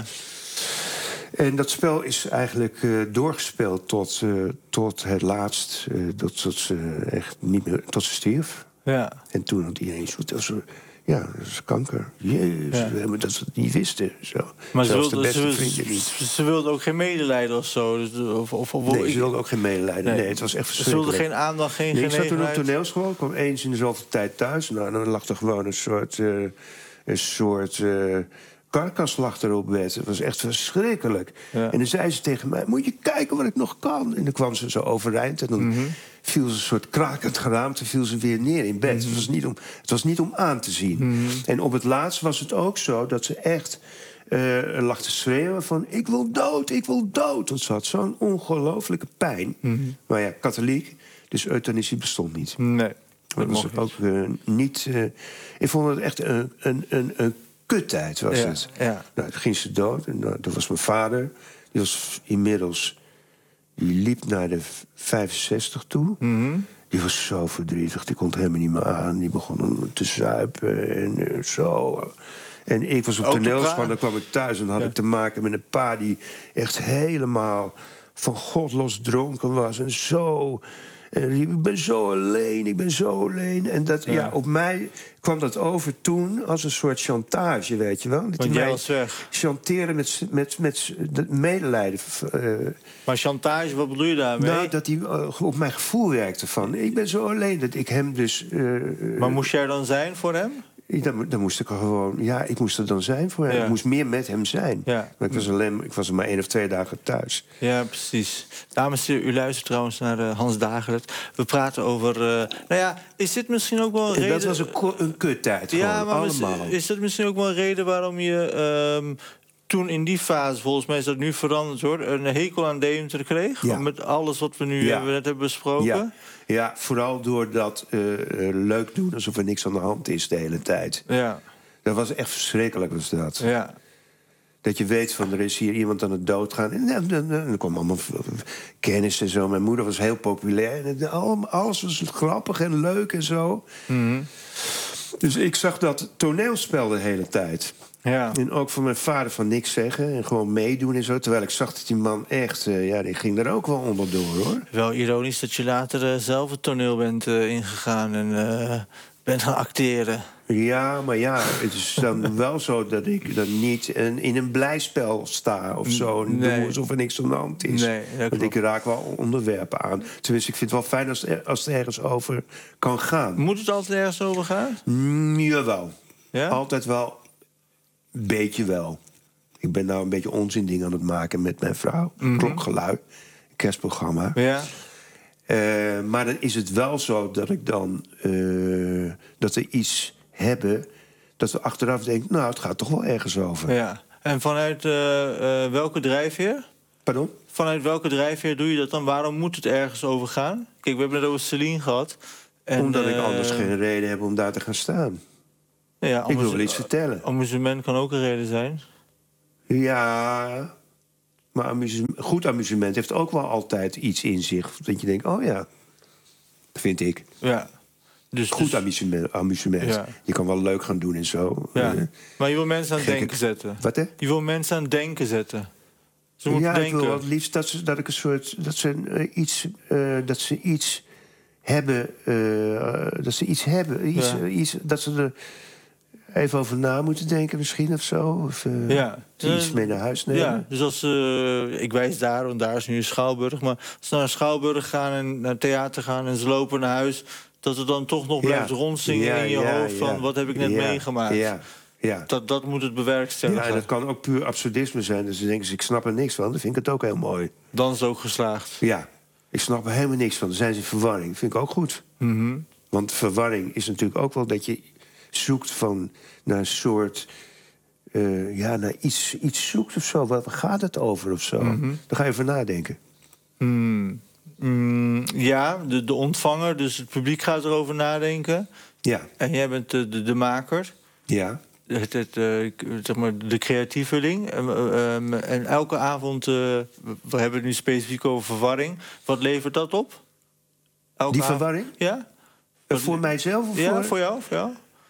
En dat spel is eigenlijk uh, doorgespeeld tot, uh, tot het laatst... Uh, tot, tot ze echt niet meer... tot ze stierf. Ja. En toen had iedereen zoiets als... Ja, dat is kanker. Jezus, Ja. we hebben dat ze het niet wisten. Zo. Maar ze Zelfs wilde, de beste ze, vrienden niet. ze, ze wilde ook geen medelijden of zo. Dus, of, of, of, Nee, ik- ze wilde ook geen medelijden. Nee. Nee, het was echt Ze verschrikkelijk. wilde geen aandacht, geen Nee, ik zat toen op genegenheid. toneelschool, ik kwam eens in de zoveel tijd thuis. Nou, dan lag er gewoon een soort, uh, een soort uh, karkas lag er op bed. Het was echt verschrikkelijk. Ja. En dan zei ze tegen mij, moet je kijken wat ik nog kan. En dan kwam ze zo overeind en dan Mhm. viel ze een soort krakend geraamte, viel ze weer neer in bed. Mhm. het, was niet om, het was niet om aan te zien. En op het laatst was het ook zo dat ze echt... Uh, lag te schreeuwen van, ik wil dood, ik wil dood. Want ze had zo'n ongelooflijke pijn. Mhm. Maar ja, katholiek, dus euthanasie bestond niet. Nee, dat Dat was mocht ook uh, niet... Uh, ik vond het echt een, een, een, een kuttijd, was Ja, het. ja. Nou, toen ging ze dood. En nou, dat was mijn vader. Die was inmiddels... Die liep naar de vijfenzestig toe. Mhm. Die was zo verdrietig. Die kon het helemaal niet meer aan. Die begon te zuipen en uh, zo... En ik was op Ook te toneelschool, praten. dan kwam ik thuis... en dan had Ja. ik te maken met een pa die echt helemaal... van God los dronken was en zo... En riep, ik ben zo alleen, ik ben zo alleen. En dat, ja. Ja. op mij kwam dat over toen als een soort chantage, weet je wel. Dat Want hij jij mij was weg. chanteren met, met, met de medelijden. Uh, Maar chantage, wat bedoel je daarmee? nou, dat hij uh, op mijn gevoel werkte van... ik ben zo alleen, dat ik hem dus... Uh, Maar moest jij er dan zijn voor hem? Dan, dan moest ik er gewoon... Ja, ik moest er dan zijn voor hem. Ja. Ik moest meer met hem zijn. Ja. Maar ik was, alleen, ik was er maar één of twee dagen thuis. Ja, precies. Dames en heren, u luistert trouwens naar uh, Hans Dagert. We praten over... Uh, nou ja, is dit misschien ook wel een En reden... dat was een, ko- een kuttijd, Ja, gewoon, maar is, allemaal. is dat misschien ook wel een reden waarom je... Um, toen in die fase, volgens mij is dat nu veranderd hoor... een hekel aan Deventer kreeg? Ja. Met alles wat we nu Ja. hebben, net hebben besproken? Ja, ja, vooral door dat uh, uh, leuk doen alsof er niks aan de hand is de hele tijd. Ja, Dat was echt verschrikkelijk, was dat. ja. Dat je weet van, er is hier iemand aan het doodgaan. En dan, dan, dan, dan kwam allemaal kennis en zo. Mijn moeder was heel populair. En het- allemaal- alles was grappig en leuk en zo. Mhm. Dus ik zag dat toneelspel de hele tijd. Ja. En ook van mijn vader van niks zeggen en gewoon meedoen en zo. Terwijl ik zag dat die man echt, uh, ja, die ging er ook wel onderdoor, hoor. Wel ironisch dat je later uh, zelf het toneel bent uh, ingegaan en uh, bent gaan acteren. Ja, maar ja, het is dan wel zo dat ik dan niet een, in een blijspel sta of zo. En Nee. doe alsof er niks aan de hand is. Nee, dat Want klopt. ik raak wel onderwerpen aan. Tenminste, ik vind het wel fijn als het, er- als het ergens over kan gaan. Moet het altijd ergens over gaan? Mm, jawel. Ja? Altijd wel. Beetje wel. Ik ben nou een beetje onzin dingen aan het maken met mijn vrouw. Mhm. Klokgelui. Ik kerstprogramma. Ja. Uh, maar dan is het wel zo dat ik dan... Uh, dat we iets hebben... dat we achteraf denken, nou, het gaat toch wel ergens over. Ja. En vanuit uh, uh, welke drijfveer? Pardon? Vanuit welke drijfveer doe je dat dan? Waarom moet het ergens over gaan? Kijk, we hebben het over Celine gehad. En, Omdat ik uh, anders geen reden heb om daar te gaan staan. Ja, ik wil wel iets vertellen. Amusement kan ook een reden zijn. Ja, maar amuse- goed amusement heeft ook wel altijd iets in zich. Dat je denkt, oh ja, vind ik. Ja. Dus, goed dus, amusement. amusement. Ja. Je kan wel leuk gaan doen en zo. Ja. Uh, maar je wil mensen aan het gekke... denken zetten. Wat, hè? Je wil mensen aan het denken zetten. Ze ja, denken. ik wil wel het liefst dat, ze, dat ik een soort... dat ze uh, iets... Uh, dat ze iets hebben... Uh, dat ze iets hebben. Iets, ja. iets, dat ze er even over na moeten denken misschien of zo. Of uh, ja. iets mee naar huis nemen. Ja, dus als uh, ik wijs daar, want daar is nu een Schouwburg. Maar als ze naar een Schouwburg gaan en naar het theater gaan... en ze lopen naar huis... dat er dan toch nog ja. blijft rondzingen ja, in je ja, hoofd... van ja. wat heb ik net ja. meegemaakt. Ja. Ja. Dat, dat moet het bewerkstelligen. Ja, en dat kan ook puur absurdisme zijn. Dus ze denken, ik snap er niks van. Dan vind ik het ook heel mooi. Dan is het ook geslaagd. Ja, ik snap er helemaal niks van. Dan zijn ze in verwarring. Dat vind ik ook goed. Mm-hmm. Want verwarring is natuurlijk ook wel dat je zoekt van... naar een soort... Uh, ja, naar iets, iets zoekt of zo. Waar gaat het over of zo? Mm-hmm. Dan ga je over nadenken. Mm. Mm, ja, de, de ontvanger, dus het publiek gaat erover nadenken. Ja. En jij bent de, de, de maker. Ja. Het, het, uh, zeg maar de creatieveling. Um, um, en elke avond, uh, we hebben het nu specifiek over verwarring. Wat levert dat op? Elke Die avond... verwarring? Ja. Uh, voor mijzelf? Of ja, voor, voor jou. Voor jou?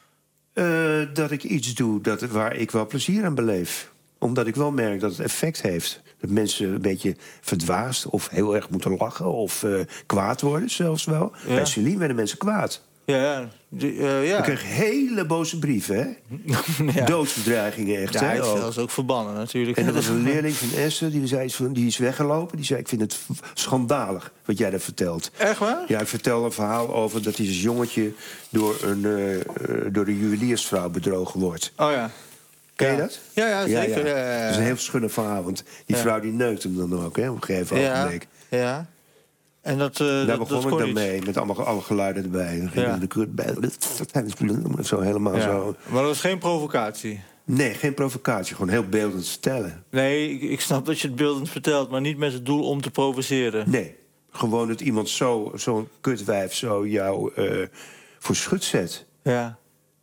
Uh, dat ik iets doe dat, waar ik wel plezier aan beleef. Omdat ik wel merk dat het effect heeft. Dat mensen een beetje verdwaasd of heel erg moeten lachen... of uh, kwaad worden zelfs wel. Ja. Bij Celine werden mensen kwaad. Ja, ja. Die, uh, ja. Ik kreeg hele boze brieven, hè? Ja. Doodsbedreigingen, echt. Ja, hè? hij is zelfs ook verbannen, natuurlijk. En er was een leerling van Essen, die, zei, die is weggelopen. Die zei, ik vind het schandalig wat jij daar vertelt. Echt waar? Ja, ik vertel een verhaal over dat hij als jongetje... door een, uh, door de juweliersvrouw bedrogen wordt. Oh ja. Ken je ja. dat? Ja, ja, zeker. Ja, ja. Ja, ja, ja. Dat is een heel schunnend verhaal, want die ja. vrouw die neukt hem dan ook, hè, op een gegeven ja. ogenblik. Ja. En dat, uh, Daar dat, begon dat ik dan iets... mee, met allemaal alle geluiden erbij. Dan ging ja. de kut bij, zo helemaal ja. zo. Maar dat was geen provocatie? Nee, geen provocatie, gewoon heel beeldend vertellen. Nee, ik, ik snap dat je het beeldend vertelt, maar niet met het doel om te provoceren. Nee, gewoon dat iemand zo, zo'n kutwijf zo jou uh, voor schut zet. Ja.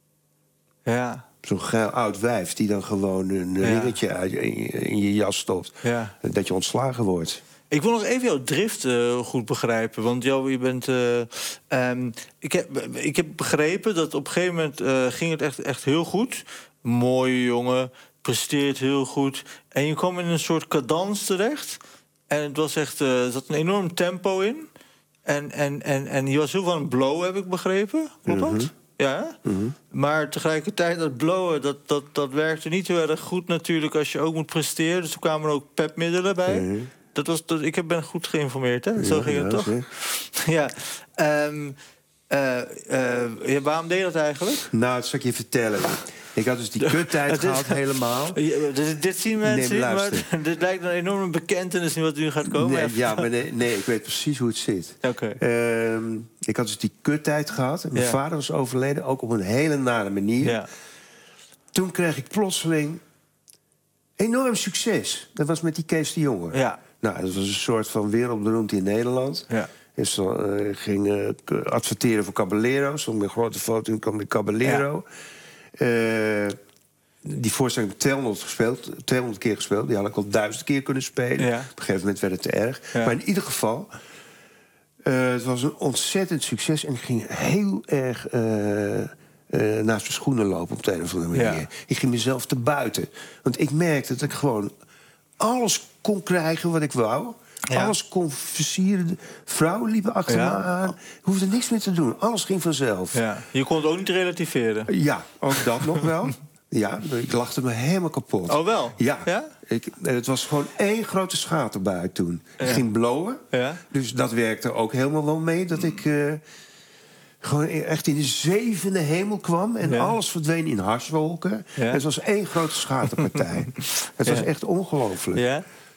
Ja. Zo'n geil oud wijf die dan gewoon een ja. ringetje uit in je, in je jas stopt. Ja. Dat je ontslagen wordt. Ik wil nog even jouw drift uh, goed begrijpen. Want Jo, je bent... Uh, um, ik, heb, ik heb begrepen dat op een gegeven moment uh, ging het echt, echt heel goed. Mooie jongen, presteert heel goed. En je kwam in een soort cadans terecht. En het was echt, uh, er zat een enorm tempo in. En, en, en, en je was heel van een blow, heb ik begrepen. Klopt dat? Mm-hmm. Ja, mm-hmm. Maar tegelijkertijd dat blowen, dat, dat, dat werkte niet heel erg goed natuurlijk... als je ook moet presteren. Dus er kwamen er ook pepmiddelen bij. Mm-hmm. Dat was, dat, ik ben goed geïnformeerd, hè? Zo ja, ging het ja, toch? Ja. Um, uh, uh, ja. Waarom deed je dat eigenlijk? Nou, dat zal ik je vertellen. Ik had dus die kuttijd gehad helemaal. Ja, dit, dit zien mensen nee, niet, maar dit lijkt een enorme bekentenis in wat nu gaat komen. Nee, ja, maar nee, nee, ik weet precies hoe het zit. Okay. Um, ik had dus die kuttijd gehad. En mijn ja. vader was overleden, ook op een hele nare manier. Ja. Toen kreeg ik plotseling enorm succes. Dat was met die Kees de Jonge. Ja. Nou, dat was een soort van wereldberoemd in Nederland. Ja. Dus dan uh, ging uh, adverteren voor Caballero. Stond met een grote foto, kwam de Caballero. Ja. Uh, die voorstelling heb ik tweehonderd gespeeld, tweehonderd keer gespeeld. Die had ik al duizend keer kunnen spelen. Ja. Op een gegeven moment werd het te erg. Ja. Maar in ieder geval, uh, het was een ontzettend succes. En ik ging heel erg uh, uh, naast mijn schoenen lopen op de een of andere manier. Ja. Ik ging mezelf te buiten. Want ik merkte dat ik gewoon alles kon krijgen wat ik wou. Ja. Alles kon versieren. Vrouwen liepen achter ja. me aan. Hoefde niks meer te doen. Alles ging vanzelf. Ja. Je kon het ook niet relativeren. Ja, ook dat nog wel. Ja, ik lachte me helemaal kapot. Oh, wel? Ja. ja? Ik, het was gewoon één grote schaterbui toen. Ja. Ik ging blowen. Ja. Dus dat werkte ook helemaal wel mee. Dat ik uh, gewoon echt in de zevende hemel kwam. En ja. alles verdween in harswolken. Ja. Het was één grote schaterpartij. Het ja. was echt ongelooflijk. Ja.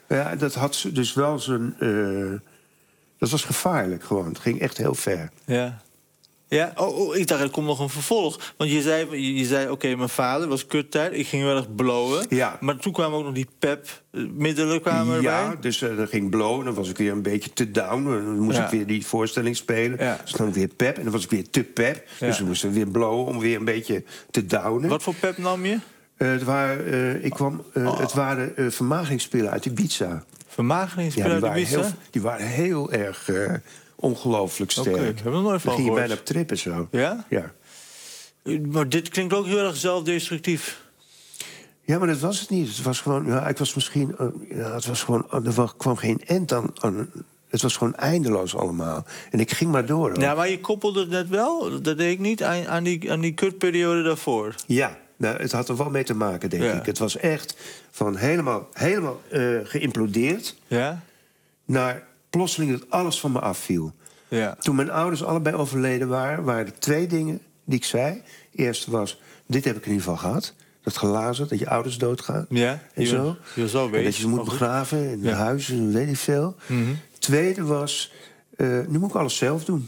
Ja, dat had ze dus wel zijn... Uh, dat was gevaarlijk gewoon. Het ging echt heel ver. Ja. Ja, oh, oh, ik dacht, er komt nog een vervolg. Want je zei, je, je zei oké, okay, mijn vader was kuttijd. Ik ging wel erg blowen. Ja. Maar toen kwamen ook nog die pep-middelen kwamen ja, erbij. dus uh, er ging blowen. Dan was ik weer een beetje te down. Dan moest ja. ik weer die voorstelling spelen. Ja. Dus dan weer pep. En dan was ik weer te pep. Ja. Dus dan moest ik weer blowen om weer een beetje te downen. Wat voor pep nam je? Uh, het waren, uh, ik kwam, uh, oh. het waren uh, vermageringspillen uit Ibiza. Vermageringspillen ja, uit Ibiza? Heel, die waren heel erg... Uh, ongelooflijk sterk. Okay, ik heb er nog nooit van Dan ging je gehoord. bijna op trippen zo. Ja? Ja. Maar dit klinkt ook heel erg zelfdestructief. Ja, maar dat was het niet. Het was gewoon... Ja, ik was misschien... Uh, ja, het was gewoon... Uh, er kwam geen end aan... aan het was gewoon eindeloos allemaal. En ik ging maar door. Hoor. Ja, maar je koppelde het net wel, dat deed ik niet, aan, aan die, aan die kutperiode daarvoor. Ja, nou, het had er wel mee te maken, denk ja. ik. Het was echt van helemaal, helemaal uh, geïmplodeerd... Ja? naar plotseling dat alles van me afviel. Ja. Toen mijn ouders allebei overleden waren... waren er twee dingen die ik zei. Eerst was, dit heb ik in ieder geval gehad. Dat glazen, dat je ouders doodgaan. Ja, en je, zo. Je zo en dat je ze moet begraven in ja. huizen, weet ik veel. Mm-hmm. Tweede was, uh, nu moet ik alles zelf doen.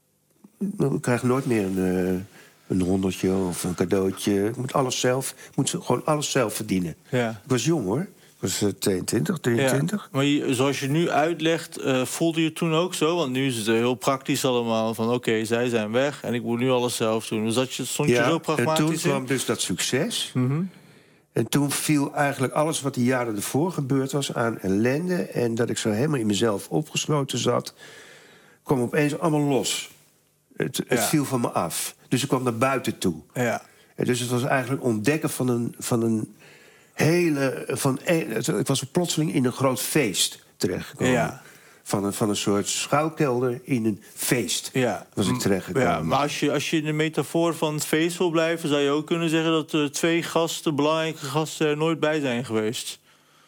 Ik krijg nooit meer een, uh, een honderdje of een cadeautje. Ik moet alles zelf, ik moet gewoon alles zelf verdienen. Ja. Ik was jong, hoor. Ik was uh, tweeëntwintig, drieëntwintig. Ja, maar je, zoals je nu uitlegt, uh, voelde je het toen ook zo? Want nu is het heel praktisch allemaal. Van oké, okay, zij zijn weg en ik moet nu alles zelf doen. Dus dat je, stond ja, je zo pragmatisch in? En toen kwam dus dat succes. Mm-hmm. En toen viel eigenlijk alles wat die jaren ervoor gebeurd was aan ellende... en dat ik zo helemaal in mezelf opgesloten zat... kwam opeens allemaal los. Het, ja. het viel van me af. Dus ik kwam naar buiten toe. Ja. En dus het was eigenlijk ontdekken van een... Van een hele, van, ik was plotseling in een groot feest terechtgekomen. Ja. Van een, van een soort schuilkelder in een feest ja. was ik terechtgekomen. Ja, maar als je, als je in de metafoor van het feest wil blijven... zou je ook kunnen zeggen dat er twee gasten, belangrijke gasten... er nooit bij zijn geweest.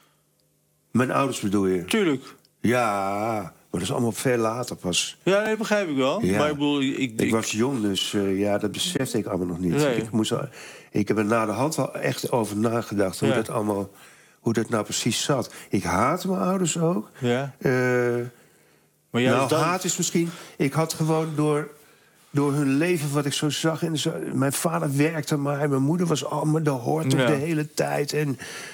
Mijn ouders bedoel je? Tuurlijk. Ja, maar dat is allemaal veel later pas. Ja, nee, begrijp ik wel. Ja. Maar ik bedoel... Ik, ik, ik was jong, dus uh, ja, dat besefte ik allemaal nog niet. Nee. Ik, moest, ik heb er na de hand wel echt over nagedacht... hoe, ja. dat, allemaal, hoe dat nou precies zat. Ik haatte mijn ouders ook. Ja. Uh, maar nou, dan... haat is misschien... Ik had gewoon door, door hun leven wat ik zo zag... En zo, mijn vader werkte maar, mijn moeder was allemaal de hoort ja. de hele tijd... En,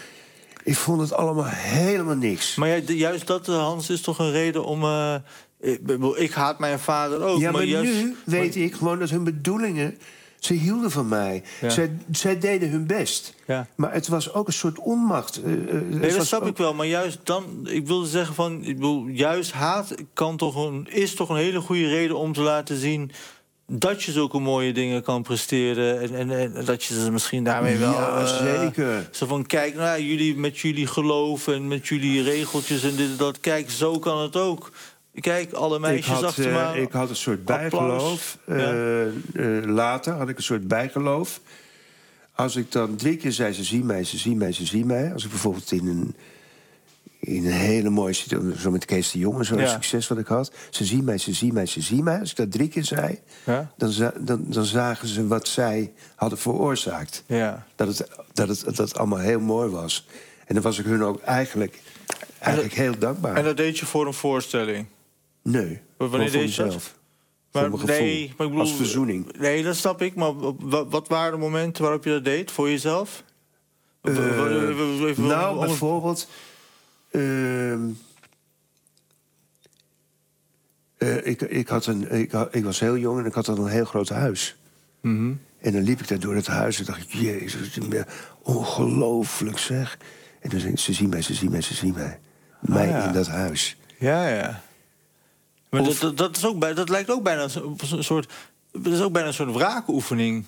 ik vond het allemaal helemaal niks. Maar ja, juist dat, Hans, is toch een reden om... Uh, ik, ik haat mijn vader ook. Ja, maar, maar juist, nu weet maar... ik gewoon dat hun bedoelingen... Ze hielden van mij. Ja. Zij, zij deden hun best. Ja. Maar het was ook een soort onmacht. Uh, nee, dat snap ook... ik wel. Maar juist dan... Ik wilde zeggen van... Ik bedoel, juist haat kan toch een, is toch een hele goede reden om te laten zien... dat je zulke mooie dingen kan presteren. En, en, en dat je ze misschien daarmee wel... Ja, uh, zeker. Zo van, kijk, nou, jullie met jullie geloof en met jullie regeltjes en dit en dat. Kijk, zo kan het ook. Kijk, alle meisjes ik had, achter me. Uh, ik had een soort bijgeloof. Uh, ja. uh, later had ik een soort bijgeloof. Als ik dan drie keer zei, ze zien mij, ze zien mij, ze zien mij. Als ik bijvoorbeeld in een... in een hele mooie situatie, zo met Kees de Jonge, zo'n ja. succes wat ik had. Ze zien mij, ze zien mij, ze zien mij. Als ik dat drie keer zei, ja. dan, za- dan, dan zagen ze wat zij hadden veroorzaakt. Ja. Dat, het, dat, het, dat het allemaal heel mooi was. En dan was ik hun ook eigenlijk, eigenlijk dat, heel dankbaar. En dat deed je voor een voorstelling? Nee, wanneer deed je dat? Maar, voor mijn nee, maar ik bedoel, als verzoening. Nee, dat snap ik. Maar wat, wat waren de momenten waarop je dat deed? Voor jezelf? Uh, Even, nou, om... bijvoorbeeld... Uh, uh, ik, ik, had een, ik, had, ik was heel jong en ik had dan een heel groot huis. Mm-hmm. En dan liep ik daar door het huis en dacht ik... Jezus, ongelooflijk zeg. En dan zei ik, ze zien mij, ze zien mij, ze zien mij. Mij ah, ja. in dat huis. Ja, ja. Maar of, dat, dat, dat, is ook bij, dat lijkt ook bijna een soort... Dat is ook bijna een soort wraakoefening.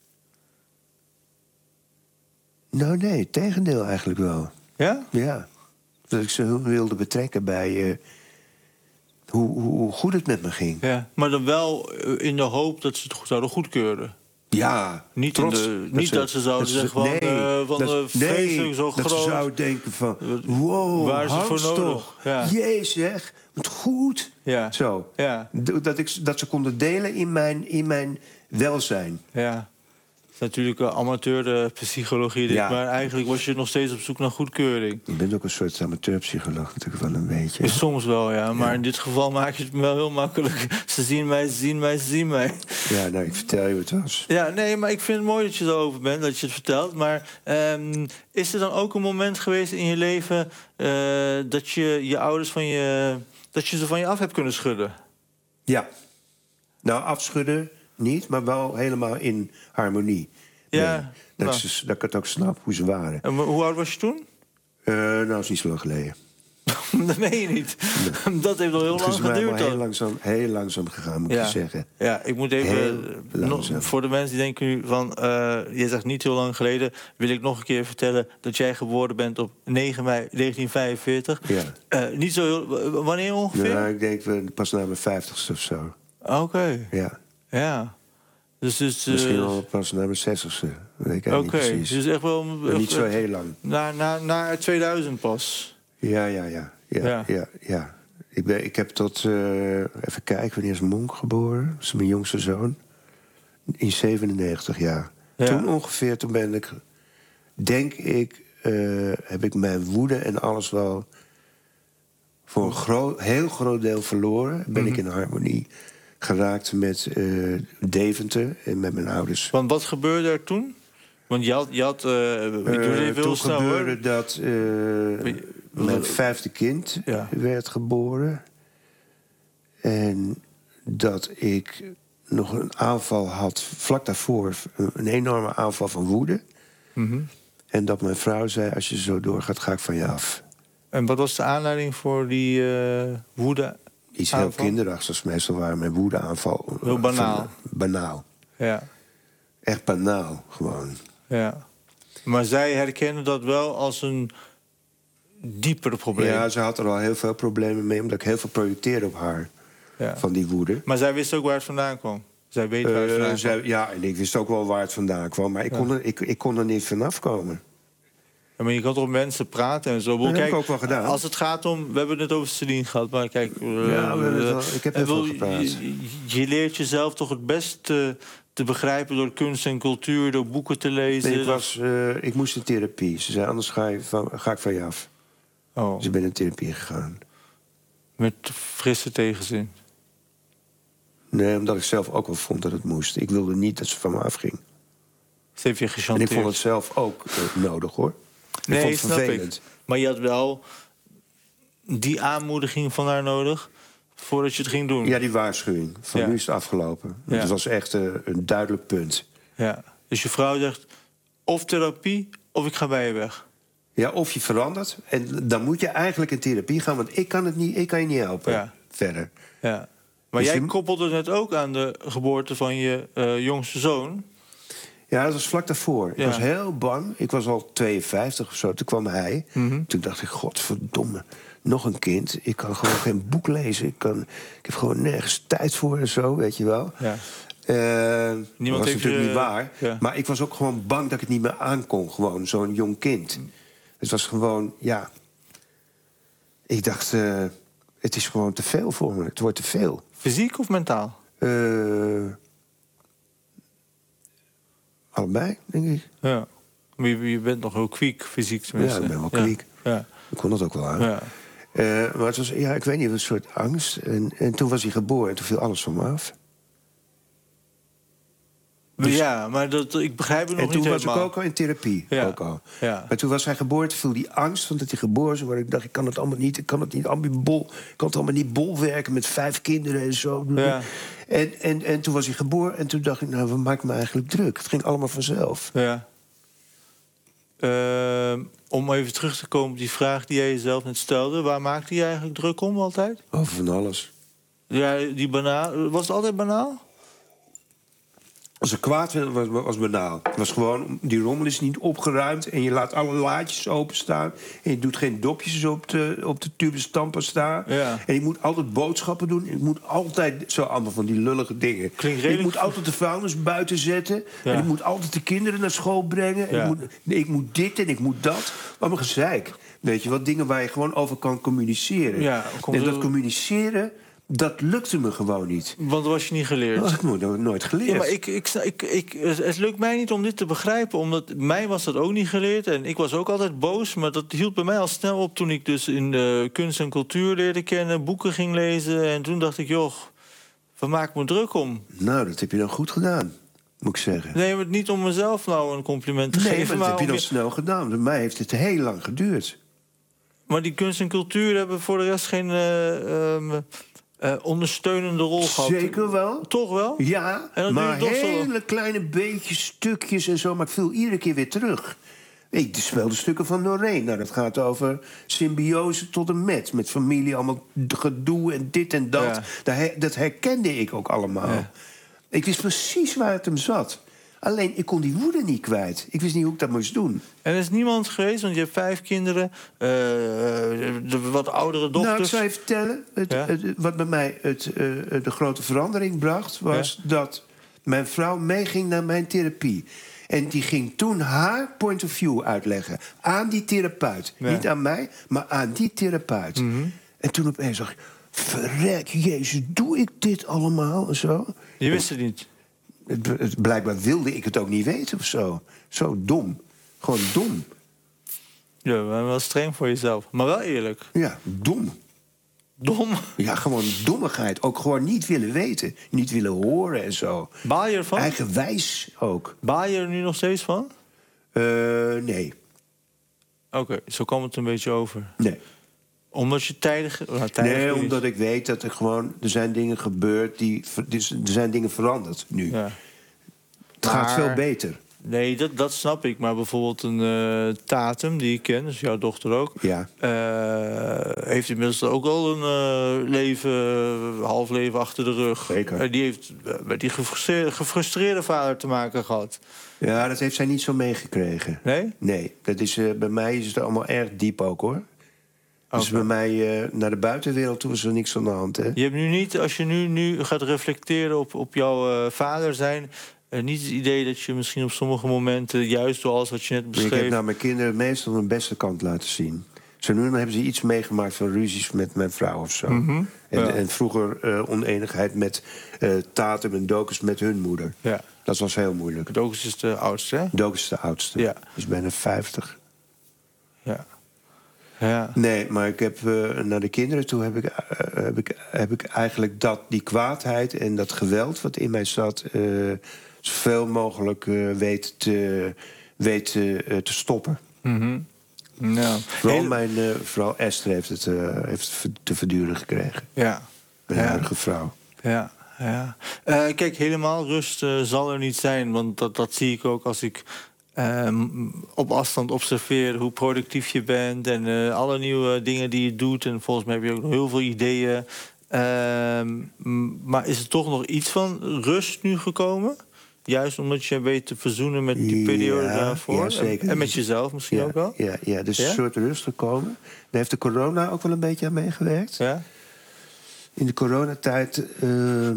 Nou nee, het tegendeel eigenlijk wel. Ja? Ja. Dat ik ze wilde betrekken bij uh, hoe, hoe, hoe goed het met me ging. Ja, maar dan wel in de hoop dat ze het goed zouden goedkeuren. Ja, niet, trots, in de, niet dat ze, dat ze zouden dat ze, zeggen van, nee, uh, van dat, uh, vreselijk nee, zo dat groot. Ze zouden denken van, wow, waar is het voor nodig? Toch. Ja. Jezus, zeg, wat goed. Ja. Zo. Ja. Dat, ik, dat ze konden delen in mijn, in mijn welzijn. Ja. is natuurlijk een amateurpsychologie, dit, Ja. maar eigenlijk was je nog steeds op zoek naar goedkeuring. Je bent ook een soort amateurpsycholoog natuurlijk wel een beetje. Is soms wel, ja. Maar Ja. in dit geval maak je het me wel heel makkelijk. Ze zien mij, ze zien mij, ze zien mij. Ja, nou, ik vertel je wat het was. Ja, nee, maar ik vind het mooi dat je erover bent, dat je het vertelt. Maar um, is er dan ook een moment geweest in je leven uh, dat je je ouders van je, dat je ze van je af hebt kunnen schudden? Ja. Nou, afschudden niet, maar wel helemaal in harmonie. Ja, Nee, dat, nou. ik ze, dat ik het ook snap hoe ze waren. En hoe oud was je toen? Uh, nou, dat is niet zo lang geleden. Dat meen je niet. Nee. Dat heeft nog heel Het lang is mij geduurd. maar heel dan. langzaam, heel langzaam gegaan, moet Ja. je zeggen. Ja, ik moet even... Heel nog, langzaam. voor de mensen die denken nu van... Uh, je zegt niet heel lang geleden... wil ik nog een keer vertellen dat jij geboren bent op negen mei negentien vijfenveertig. Ja. Uh, niet zo heel... Wanneer ongeveer? Nou, ik denk we pas na mijn vijftigste of zo. Oké. Okay. Ja. Ja. Dus, dus, uh, Misschien wel pas na mijn zestigste. Dat weet ik eigenlijk Oké, niet precies. dus echt wel... Maar niet zo heel lang. Na, na, na tweeduizend pas. Ja, ja, ja. Ja, Ja. ja. ja, ja. Ik, ben, ik heb tot... Uh, even kijken, wanneer is Monk geboren? Dat is mijn jongste zoon. In zevenennegentig jaar. Ja. Toen ongeveer, toen ben ik... Denk ik, uh, heb ik mijn woede en alles wel... voor een groot, heel groot deel verloren. Ben Mm-hmm. ik in harmonie geraakt met uh, Deventer en met mijn ouders. Want wat gebeurde er toen? Want je had... Je had uh, ik doe het even heel toen snel, gebeurde hoor. dat uh, mijn vijfde kind Ja. werd geboren. En dat ik nog een aanval had, vlak daarvoor... een enorme aanval van woede. Mm-hmm. En dat mijn vrouw zei, als je zo doorgaat, ga ik van je af. En wat was de aanleiding voor die uh, woede? Iets heel aanval? kinderachtigs. Meestal waren mijn woedeaanval... Heel banaal. Van, banaal. Ja. Echt banaal, gewoon. Ja. Maar zij herkennen dat wel als een diepere probleem. Ja, ze had er al heel veel problemen mee... omdat ik heel veel projecteerde op haar, Ja. van die woede. Maar zij wist ook waar het vandaan kwam. Zij weet waar het Uh, vandaan kwam. zij, ja, en ik wist ook wel waar het vandaan kwam. Maar ik, Ja. kon, er, ik, ik kon er niet vanaf komen. Ja, maar je kan toch met mensen praten en zo. Dat heb Kijk, ik ook wel gedaan. Als het gaat om... We hebben het over Celine gehad, maar kijk... Uh, Ja, we hebben het wel- ik heb uh, even wil- gepraat. Je, je leert jezelf toch het best te, te begrijpen... door kunst en cultuur, door boeken te lezen. Nee, ik, was, uh, ik moest in therapie. Ze zei, anders ga, je van, ga ik van je af. Oh, Dus ik ben in therapie gegaan. met frisse tegenzin. Nee, omdat ik zelf ook wel vond dat het moest. Ik wilde niet dat ze van me afging. Ze heeft je En gechanteerd. ik vond het zelf ook uh, nodig, hoor. Ik Nee, vond het snap vervelend. ik. Maar je had wel die aanmoediging van haar nodig... voordat je het ging doen. Ja, die waarschuwing. Van Ja. nu is het afgelopen. Ja. Dat was echt uh, een duidelijk punt. Ja. Dus je vrouw zegt... of therapie, of ik ga bij je weg. Ja, of je verandert. En dan moet je eigenlijk in therapie gaan. Want ik kan, het niet, ik kan je niet helpen Ja. verder. Ja. Maar Dus jij je- koppelde het ook aan de geboorte van je uh, jongste zoon. Ja, dat was vlak daarvoor. Ik Ja. was heel bang. Ik was al tweeënvijftig of zo. Toen kwam hij. Mhm. Toen dacht ik, godverdomme, nog een kind. Ik kan gewoon geen boek lezen. Ik, kan, ik heb gewoon nergens tijd voor en zo, weet je wel. Ja. Uh, dat was heeft natuurlijk je- niet waar. Ja. Maar ik was ook gewoon bang dat ik het niet meer aankon. Gewoon zo'n jong kind. Het was gewoon, ja... Ik dacht, uh, het is gewoon te veel voor me. Het wordt te veel. Fysiek of mentaal? Uh, allebei, denk ik. Ja. Maar je, je bent nog heel kwiek, fysiek tenminste. Ja, ik ben wel Ja. kwiek. Ja. Ik kon dat ook wel aan. Ja. Uh, maar het was, ja, ik weet niet, een soort angst. En, en toen was hij geboren en toen viel alles van me af. Dus- ja, maar dat, ik begrijp het nog En toen niet was helemaal. ik ook al in therapie. Ja. Ook al. Ja. Maar toen was hij geboren, toen viel die angst van dat hij geboren zou worden. Ik dacht, ik kan het allemaal niet, ik kan het niet allemaal bol, ik kan het allemaal niet bolwerken met vijf kinderen en zo. Ja. En, en, en toen was hij geboren en toen dacht ik, nou, wat maakt me eigenlijk druk? Het ging allemaal vanzelf. Ja. Uh, om even terug te komen op die vraag die jij jezelf net stelde. Waar maakte je eigenlijk druk om altijd? Over van alles. Ja, die banaal. Was het altijd banaal? Als ik kwaad werd, was, was banaal. Het was gewoon, die rommel is niet opgeruimd en je laat alle laadjes openstaan. En je doet geen dopjes op de, op de tube stampen staan. Ja. En je moet altijd boodschappen doen. Ik moet altijd, zo allemaal van die lullige dingen. Klinkt Ik redelijk- moet altijd de vuilnis buiten zetten. Ja. En ik moet altijd de kinderen naar school brengen. En Ja. ik, moet, nee, ik moet dit en ik moet dat. Allemaal gezeik. Weet je, wat dingen waar je gewoon over kan communiceren. Ja, komt en dat er- communiceren, Dat lukte me gewoon niet. Want dat was je niet geleerd? Dat had ik nooit, nooit geleerd. Ja, maar ik, ik, ik, ik, het lukt mij niet om dit te begrijpen. Omdat mij was dat ook niet geleerd. En ik was ook altijd boos. Maar dat hield bij mij al snel op toen ik dus in de kunst en cultuur leerde kennen. Boeken ging lezen. En toen dacht ik, joh, waar maak ik me druk om? Nou, dat heb je dan goed gedaan, moet ik zeggen. Nee, maar niet om mezelf nou een compliment te nee, geven. maar dat maar heb je om dan je... snel gedaan. Bij mij heeft het heel lang geduurd. Maar die kunst en cultuur hebben voor de rest geen... Uh, um, Uh, ondersteunende rol gehad. Zeker wel. Toch wel? Ja, en maar toch hele zo... kleine beetjes, stukjes en zo. Maar ik viel iedere keer weer terug. Ik speelde stukken van Noreen. Nou, dat gaat over symbiose tot en met. Met familie, allemaal gedoe en dit en dat. Ja. Dat herkende ik ook allemaal. Ja. Ik wist precies waar het hem zat. Alleen, ik kon die woede niet kwijt. Ik wist niet hoe ik dat moest doen. En er is niemand geweest, want je hebt vijf kinderen... Uh, de wat oudere dochters... Nou, ik zou je vertellen... Het, ja? het, wat bij mij het, uh, de grote verandering bracht... was ja? dat mijn vrouw meeging naar mijn therapie. En die ging toen haar point of view uitleggen. Aan die therapeut. Ja. Niet aan mij, maar aan die therapeut. Mm-hmm. En toen opeens dacht ik... verrek, Jezus, doe ik dit allemaal? En zo. Je wist het niet? Het, het, blijkbaar wilde ik het ook niet weten of zo. Zo dom. Gewoon dom. Ja, maar wel streng voor jezelf. Maar wel eerlijk. Ja, dom. Dom? Ja, gewoon dommigheid. Ook gewoon niet willen weten. Niet willen horen en zo. Baal je ervan? Eigenwijs ook. Baal je er nu nog steeds van? Uh, nee. Oké, okay, zo kwam het een beetje over. Nee. Omdat je tijdig... Nou, tijdig nee, is. Omdat ik weet dat er gewoon... Er zijn dingen gebeurd, die, er zijn dingen veranderd nu. Ja. Het maar, gaat veel beter. Nee, dat, dat snap ik. Maar bijvoorbeeld een uh, Tatum, die ik ken, dus jouw dochter ook... Ja. Uh, heeft inmiddels ook al een uh, leven, half leven achter de rug. Zeker. Uh, die heeft met die gefrustreerde, gefrustreerde vader te maken gehad. Ja, dat heeft zij niet zo meegekregen. Nee? Nee, dat is, uh, bij mij is het allemaal erg diep ook, hoor. Okay. Dus bij mij uh, naar de buitenwereld toe is er niks aan de hand, hè? Je hebt nu niet, als je nu, nu gaat reflecteren op, op jouw uh, vader zijn... Uh, niet het idee dat je misschien op sommige momenten... juist door alles wat je net beschreef... Ik heb naar mijn kinderen meestal hun beste kant laten zien. Zo nu dan hebben ze iets meegemaakt van ruzies met mijn vrouw of zo. Mm-hmm. En, ja. en vroeger uh, oneenigheid met uh, Tatum en Dokus met hun moeder. Ja. Dat was heel moeilijk. Dokus is de oudste, hè? Dokus is de oudste. Ja. Die is bijna vijftig. Ja. Ja. Nee, maar ik heb uh, naar de kinderen toe heb ik, uh, heb ik, heb ik eigenlijk dat, die kwaadheid en dat geweld wat in mij zat... Uh, zoveel mogelijk uh, weet, te, weet uh, te stoppen. Mm-hmm. Ja. Vooral Heel... mijn uh, vrouw Esther heeft het, uh, heeft het te verduren gekregen. Ja. Mijn ja. huidige vrouw. Ja, ja. Uh, kijk, helemaal rust uh, zal er niet zijn. Want dat, dat zie ik ook als ik uh, op afstand observeer hoe productief je bent... en uh, alle nieuwe dingen die je doet. En volgens mij heb je ook nog heel veel ideeën. Uh, maar is er toch nog iets van rust nu gekomen? Juist omdat je weet te verzoenen met die periode ja, daarvoor. Ja, zeker. En, en met jezelf misschien ja, ook wel? Ja, ja dus ja? een soort rust gekomen. Daar heeft de corona ook wel een beetje aan meegewerkt. Ja? In de coronatijd... Uh,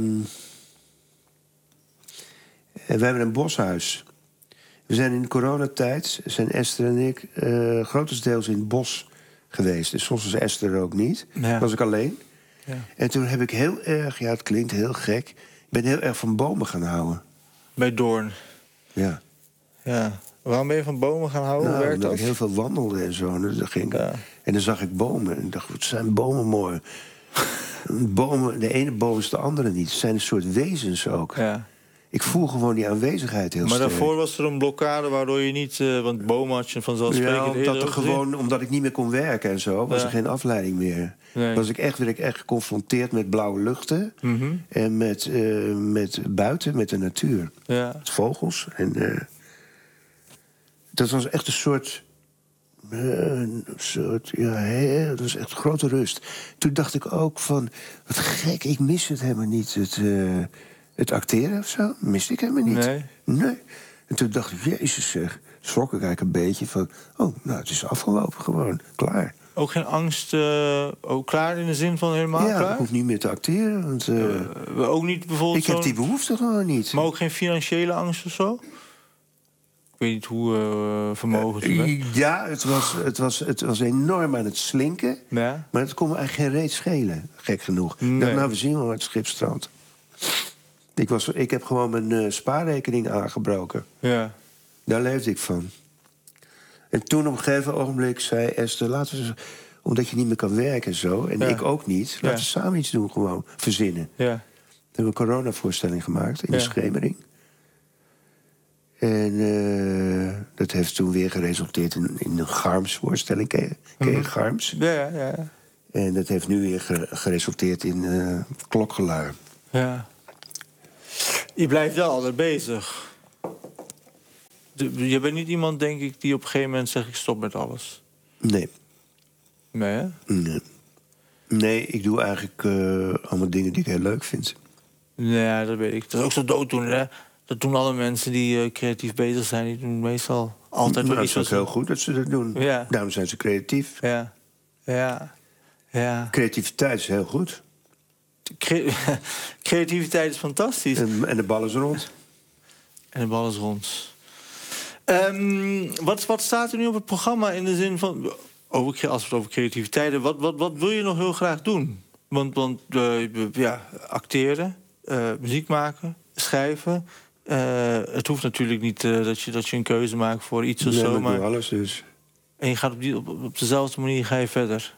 we hebben een boshuis. We zijn in de coronatijd, zijn Esther en ik... Uh, grotendeels in het bos geweest. Dus soms was Esther er ook niet. Ja. Was ik alleen. Ja. En toen heb ik heel erg... Ja, het klinkt heel gek. Ik ben heel erg van bomen gaan houden. Bij Doorn? Ja. Ja. Waarom ben je van bomen gaan houden? Nou, Hoe werkt omdat dat? ik heel veel wandelde en zo. En dan, ging ja. en dan zag ik bomen. En ik dacht, wat zijn bomen mooi. bomen, de ene boom is de andere niet. Het zijn een soort wezens ook. Ja. Ik voel gewoon die aanwezigheid heel maar sterk. Maar daarvoor was er een blokkade waardoor je niet... Uh, want bomen had je vanzelfsprekend ja, omdat, eerder er gewoon, omdat ik niet meer kon werken en zo... was ja. er geen afleiding meer. Nee. Was ik echt, werd ik echt geconfronteerd met blauwe luchten... Mm-hmm. en met, uh, met buiten, met de natuur. Ja. Met vogels. En, uh, dat was echt een soort... Uh, een soort ja, hè, dat was echt grote rust. Toen dacht ik ook van... wat gek, ik mis het helemaal niet... Het, uh, Het acteren of zo, miste ik helemaal niet. Nee. Nee. En toen dacht ik, jezus zeg, schrok ik eigenlijk een beetje van... oh, nou, het is afgelopen gewoon, klaar. Ook geen angst, uh, ook klaar in de zin van helemaal ja, klaar? Ja, ik hoef niet meer te acteren. Want, uh, uh, ook niet bijvoorbeeld ik heb die behoefte gewoon niet. Maar ook geen financiële angst of zo? weet niet hoe uh, vermogen ze uh, Ja, het was, het, was, het was enorm aan het slinken. Ja. Maar het kon me eigenlijk geen reet schelen, gek genoeg. Nee. Ik dacht, nou, we zien wel waar het schip strandt. Ik, was, ik heb gewoon mijn uh, spaarrekening aangebroken. Ja. Daar leefde ik van. En toen op een gegeven ogenblik zei Esther... laten we, omdat je niet meer kan werken en zo, en ja. ik ook niet... laten ja. we samen iets doen, gewoon verzinnen. Ja. We hebben een coronavoorstelling gemaakt in ja. de schemering. En uh, dat heeft toen weer geresulteerd in, in een Garms-voorstelling. Ken je, ken je Garms? Ja, ja, ja. En dat heeft nu weer geresulteerd in uh, Klokgelui. Ja. Je blijft wel altijd bezig. De, je bent niet iemand, denk ik, die op een gegeven moment zegt... ik stop met alles. Nee. Nee, hè? Nee, nee ik doe eigenlijk uh, allemaal dingen die ik heel leuk vind. Ja, dat weet ik. Dat is ook zo dooddoen, hè? Dat doen alle mensen die uh, creatief bezig zijn. Die doen meestal altijd maar wel iets. Het is ook heel goed dat ze dat doen. Ja. Daarom zijn ze creatief. Ja. Ja. Ja. Creativiteit is heel goed. Cre- Creativiteit is fantastisch. En, en de bal is rond. En de bal is rond. Um, wat, wat staat er nu op het programma in de zin van... Over, als we het over creativiteit hebben... Wat, wat, wat wil je nog heel graag doen? Want, want uh, ja, acteren, uh, muziek maken, schrijven... Uh, het hoeft natuurlijk niet uh, dat, je, dat je een keuze maakt voor iets of nee, zo. Maar maar ik doe alles dus. En je gaat op, die, op, op dezelfde manier ga je verder.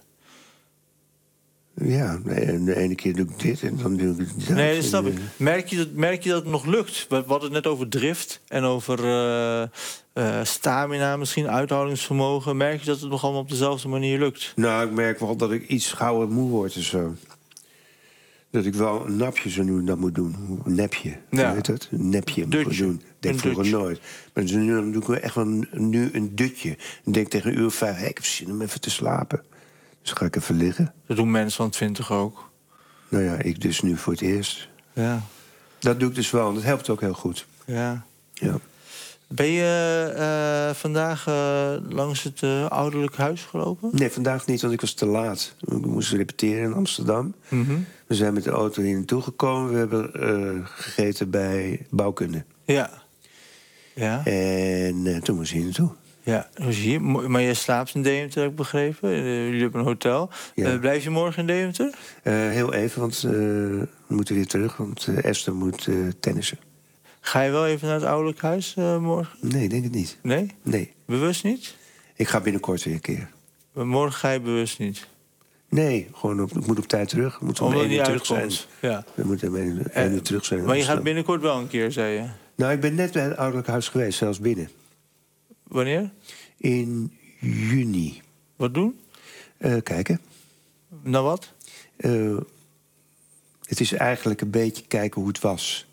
Ja, nee, de ene keer doe ik dit en dan doe ik dat. Nee, dat snap ik. Merk je dat, merk je dat het nog lukt? We hadden het net over drift en over uh, uh, stamina, misschien uithoudingsvermogen. Merk je dat het nog allemaal op dezelfde manier lukt? Nou, ik merk wel dat ik iets gauwer moe word en zo. Dat ik wel een napje zo nu en dan moet doen. Een nepje, ja. weet het? Een nepje moet Dutje. doen. Dat deed ik vroeger nooit. Maar dus nu dan doe ik wel echt wel een, nu een dutje. Dan denk ik tegen een uur of vijf, hey, ik heb zin om even te slapen. Dus ga ik even liggen. Dat doen mensen van twintig ook. Nou ja, ik dus nu voor het eerst. Ja. Dat doe ik dus wel, en dat helpt ook heel goed. Ja. Ja. Ben je uh, vandaag uh, langs het uh, ouderlijk huis gelopen? Nee, vandaag niet, want ik was te laat. Ik moest repeteren in Amsterdam. Mm-hmm. We zijn met de auto hier naartoe gekomen. We hebben uh, gegeten bij bouwkunde. Ja. Ja. En uh, toen moest ik hier naartoe. Ja, dus hier. Maar je slaapt in Deventer, heb ik begrepen. Uh, jullie hebben een hotel. Ja. Uh, blijf je morgen in Deventer? Uh, heel even, want uh, we moeten weer terug. Want uh, Esther moet uh, tennissen. Ga je wel even naar het ouderlijk huis uh, morgen? Nee, denk het niet. Nee? Nee. Bewust niet? Ik ga binnenkort weer een keer. Maar morgen ga je bewust niet? Nee, gewoon op, ik moet op tijd terug. Ik moet om Omdat één uur terug zijn. Ja. We moeten om één, één uur terug zijn. Maar je gaat binnenkort wel een keer, zei je? Nou, ik ben net bij het ouderlijk huis geweest, zelfs binnen. Wanneer? In juni. Wat doen? Uh, kijken. Nou wat? Uh, het is eigenlijk een beetje kijken hoe het was.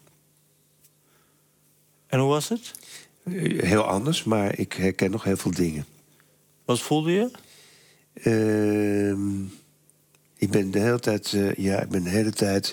En hoe was het? Uh, heel anders, maar ik herken nog heel veel dingen. Wat voelde je? Uh, ik ben de hele tijd... Uh, ja, ik ben de hele tijd...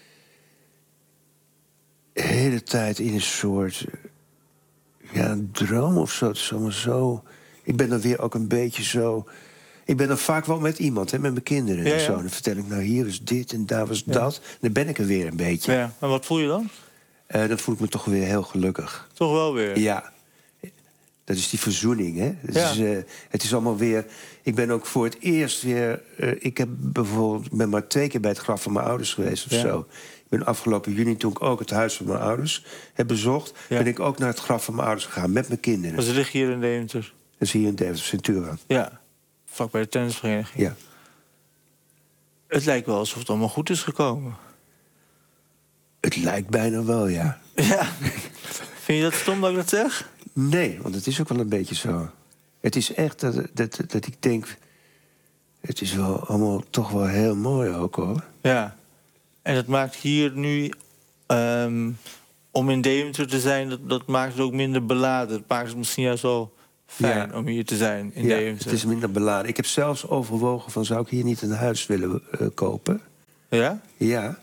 De hele tijd in een soort... Ja, een droom of zo. Het is allemaal zo... Ik ben dan weer ook een beetje zo... Ik ben dan vaak wel met iemand, hè, met mijn kinderen ja, en zo. Ja. Dan vertel ik, nou, hier is dit en daar was ja. dat. Dan ben ik er weer een beetje. Ja. Maar wat voel je dan? Uh, dan voel ik me toch weer heel gelukkig. Toch wel weer? Ja. Dat is die verzoening, hè. Het, ja. is, uh, het is allemaal weer... Ik ben ook voor het eerst weer... Uh, ik heb bijvoorbeeld ben maar twee keer bij het graf van mijn ouders geweest of ja. zo. Ik ben afgelopen juni, toen ik ook het huis van mijn ouders heb bezocht... Ja. ben ik ook naar het graf van mijn ouders gegaan met mijn kinderen. Maar ze liggen hier in Deventer? Dat is hier in Deventer, Centura. Ja, vlak bij de tennisvereniging. Ja. Het lijkt wel alsof het allemaal goed is gekomen. Het lijkt bijna wel, ja. Ja. Vind je dat stom dat ik dat zeg? Nee, want het is ook wel een beetje zo. Het is echt dat, dat, dat ik denk... Het is wel allemaal toch wel heel mooi ook, hoor. Ja. En dat maakt hier nu... Um, om in Deventer te zijn, dat, dat maakt het ook minder beladen. Het maakt het misschien juist wel fijn ja. om hier te zijn in ja, Deventer. Het is minder beladen. Ik heb zelfs overwogen van... zou ik hier niet een huis willen uh, kopen? Ja? Ja.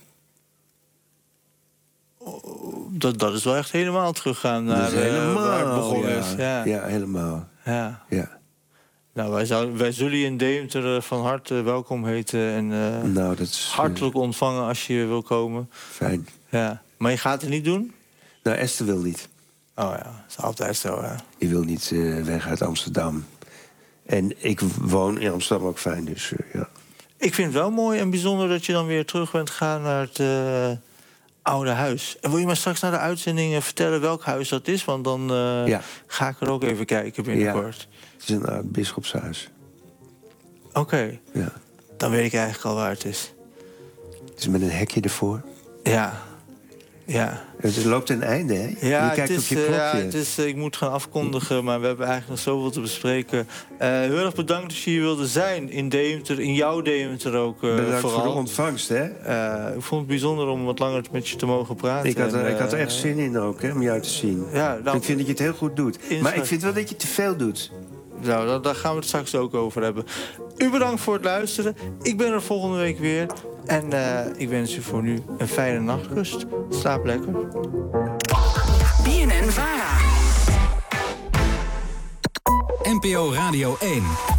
Dat, dat is wel echt helemaal teruggaan naar helemaal, uh, waar het begonnen ja. is. Ja. ja, helemaal. Ja. ja. Nou, wij, zou, wij zullen je in Deventer uh, van harte welkom heten. En uh, nou, dat is, hartelijk uh, ontvangen als je wil komen. Fijn. Ja. Maar je gaat het niet doen? Nou, Esther wil niet. Oh ja, dat is altijd zo, hè? Je wil niet uh, weg uit Amsterdam. En ik woon in Amsterdam ook fijn, dus uh, ja. Ik vind het wel mooi en bijzonder dat je dan weer terug bent gegaan naar het uh, oude huis. En wil je maar straks naar de uitzending vertellen welk huis dat is? Want dan uh, ja. ga ik er ook even kijken binnenkort. Ja, het is een oud bisschopshuis. Oké. Okay. Ja. Dan weet ik eigenlijk al waar het is. Het is met een hekje ervoor. Ja. Ja. Het loopt een einde, hè? Ja, je kijkt het is, op je klokje. Ja, het is, ik moet gaan afkondigen, maar we hebben eigenlijk nog zoveel te bespreken. Uh, heel erg bedankt dat je hier wilde zijn. In Deventer, in jouw Deventer ook uh, bedankt vooral. voor de ontvangst, hè? Uh, ik vond het bijzonder om wat langer met je te mogen praten. Ik had er, en, uh, ik had er echt zin in ook, hè, om jou te zien. Ja, nou, ik vind dat je het heel goed doet. Inschrijf. Maar ik vind wel dat je te veel doet. Nou, daar, daar gaan we het straks ook over hebben. U bedankt voor het luisteren. Ik ben er volgende week weer. En uh, ik wens u voor nu een fijne nachtrust. Slaap lekker. B N N Vara. N P O Radio één.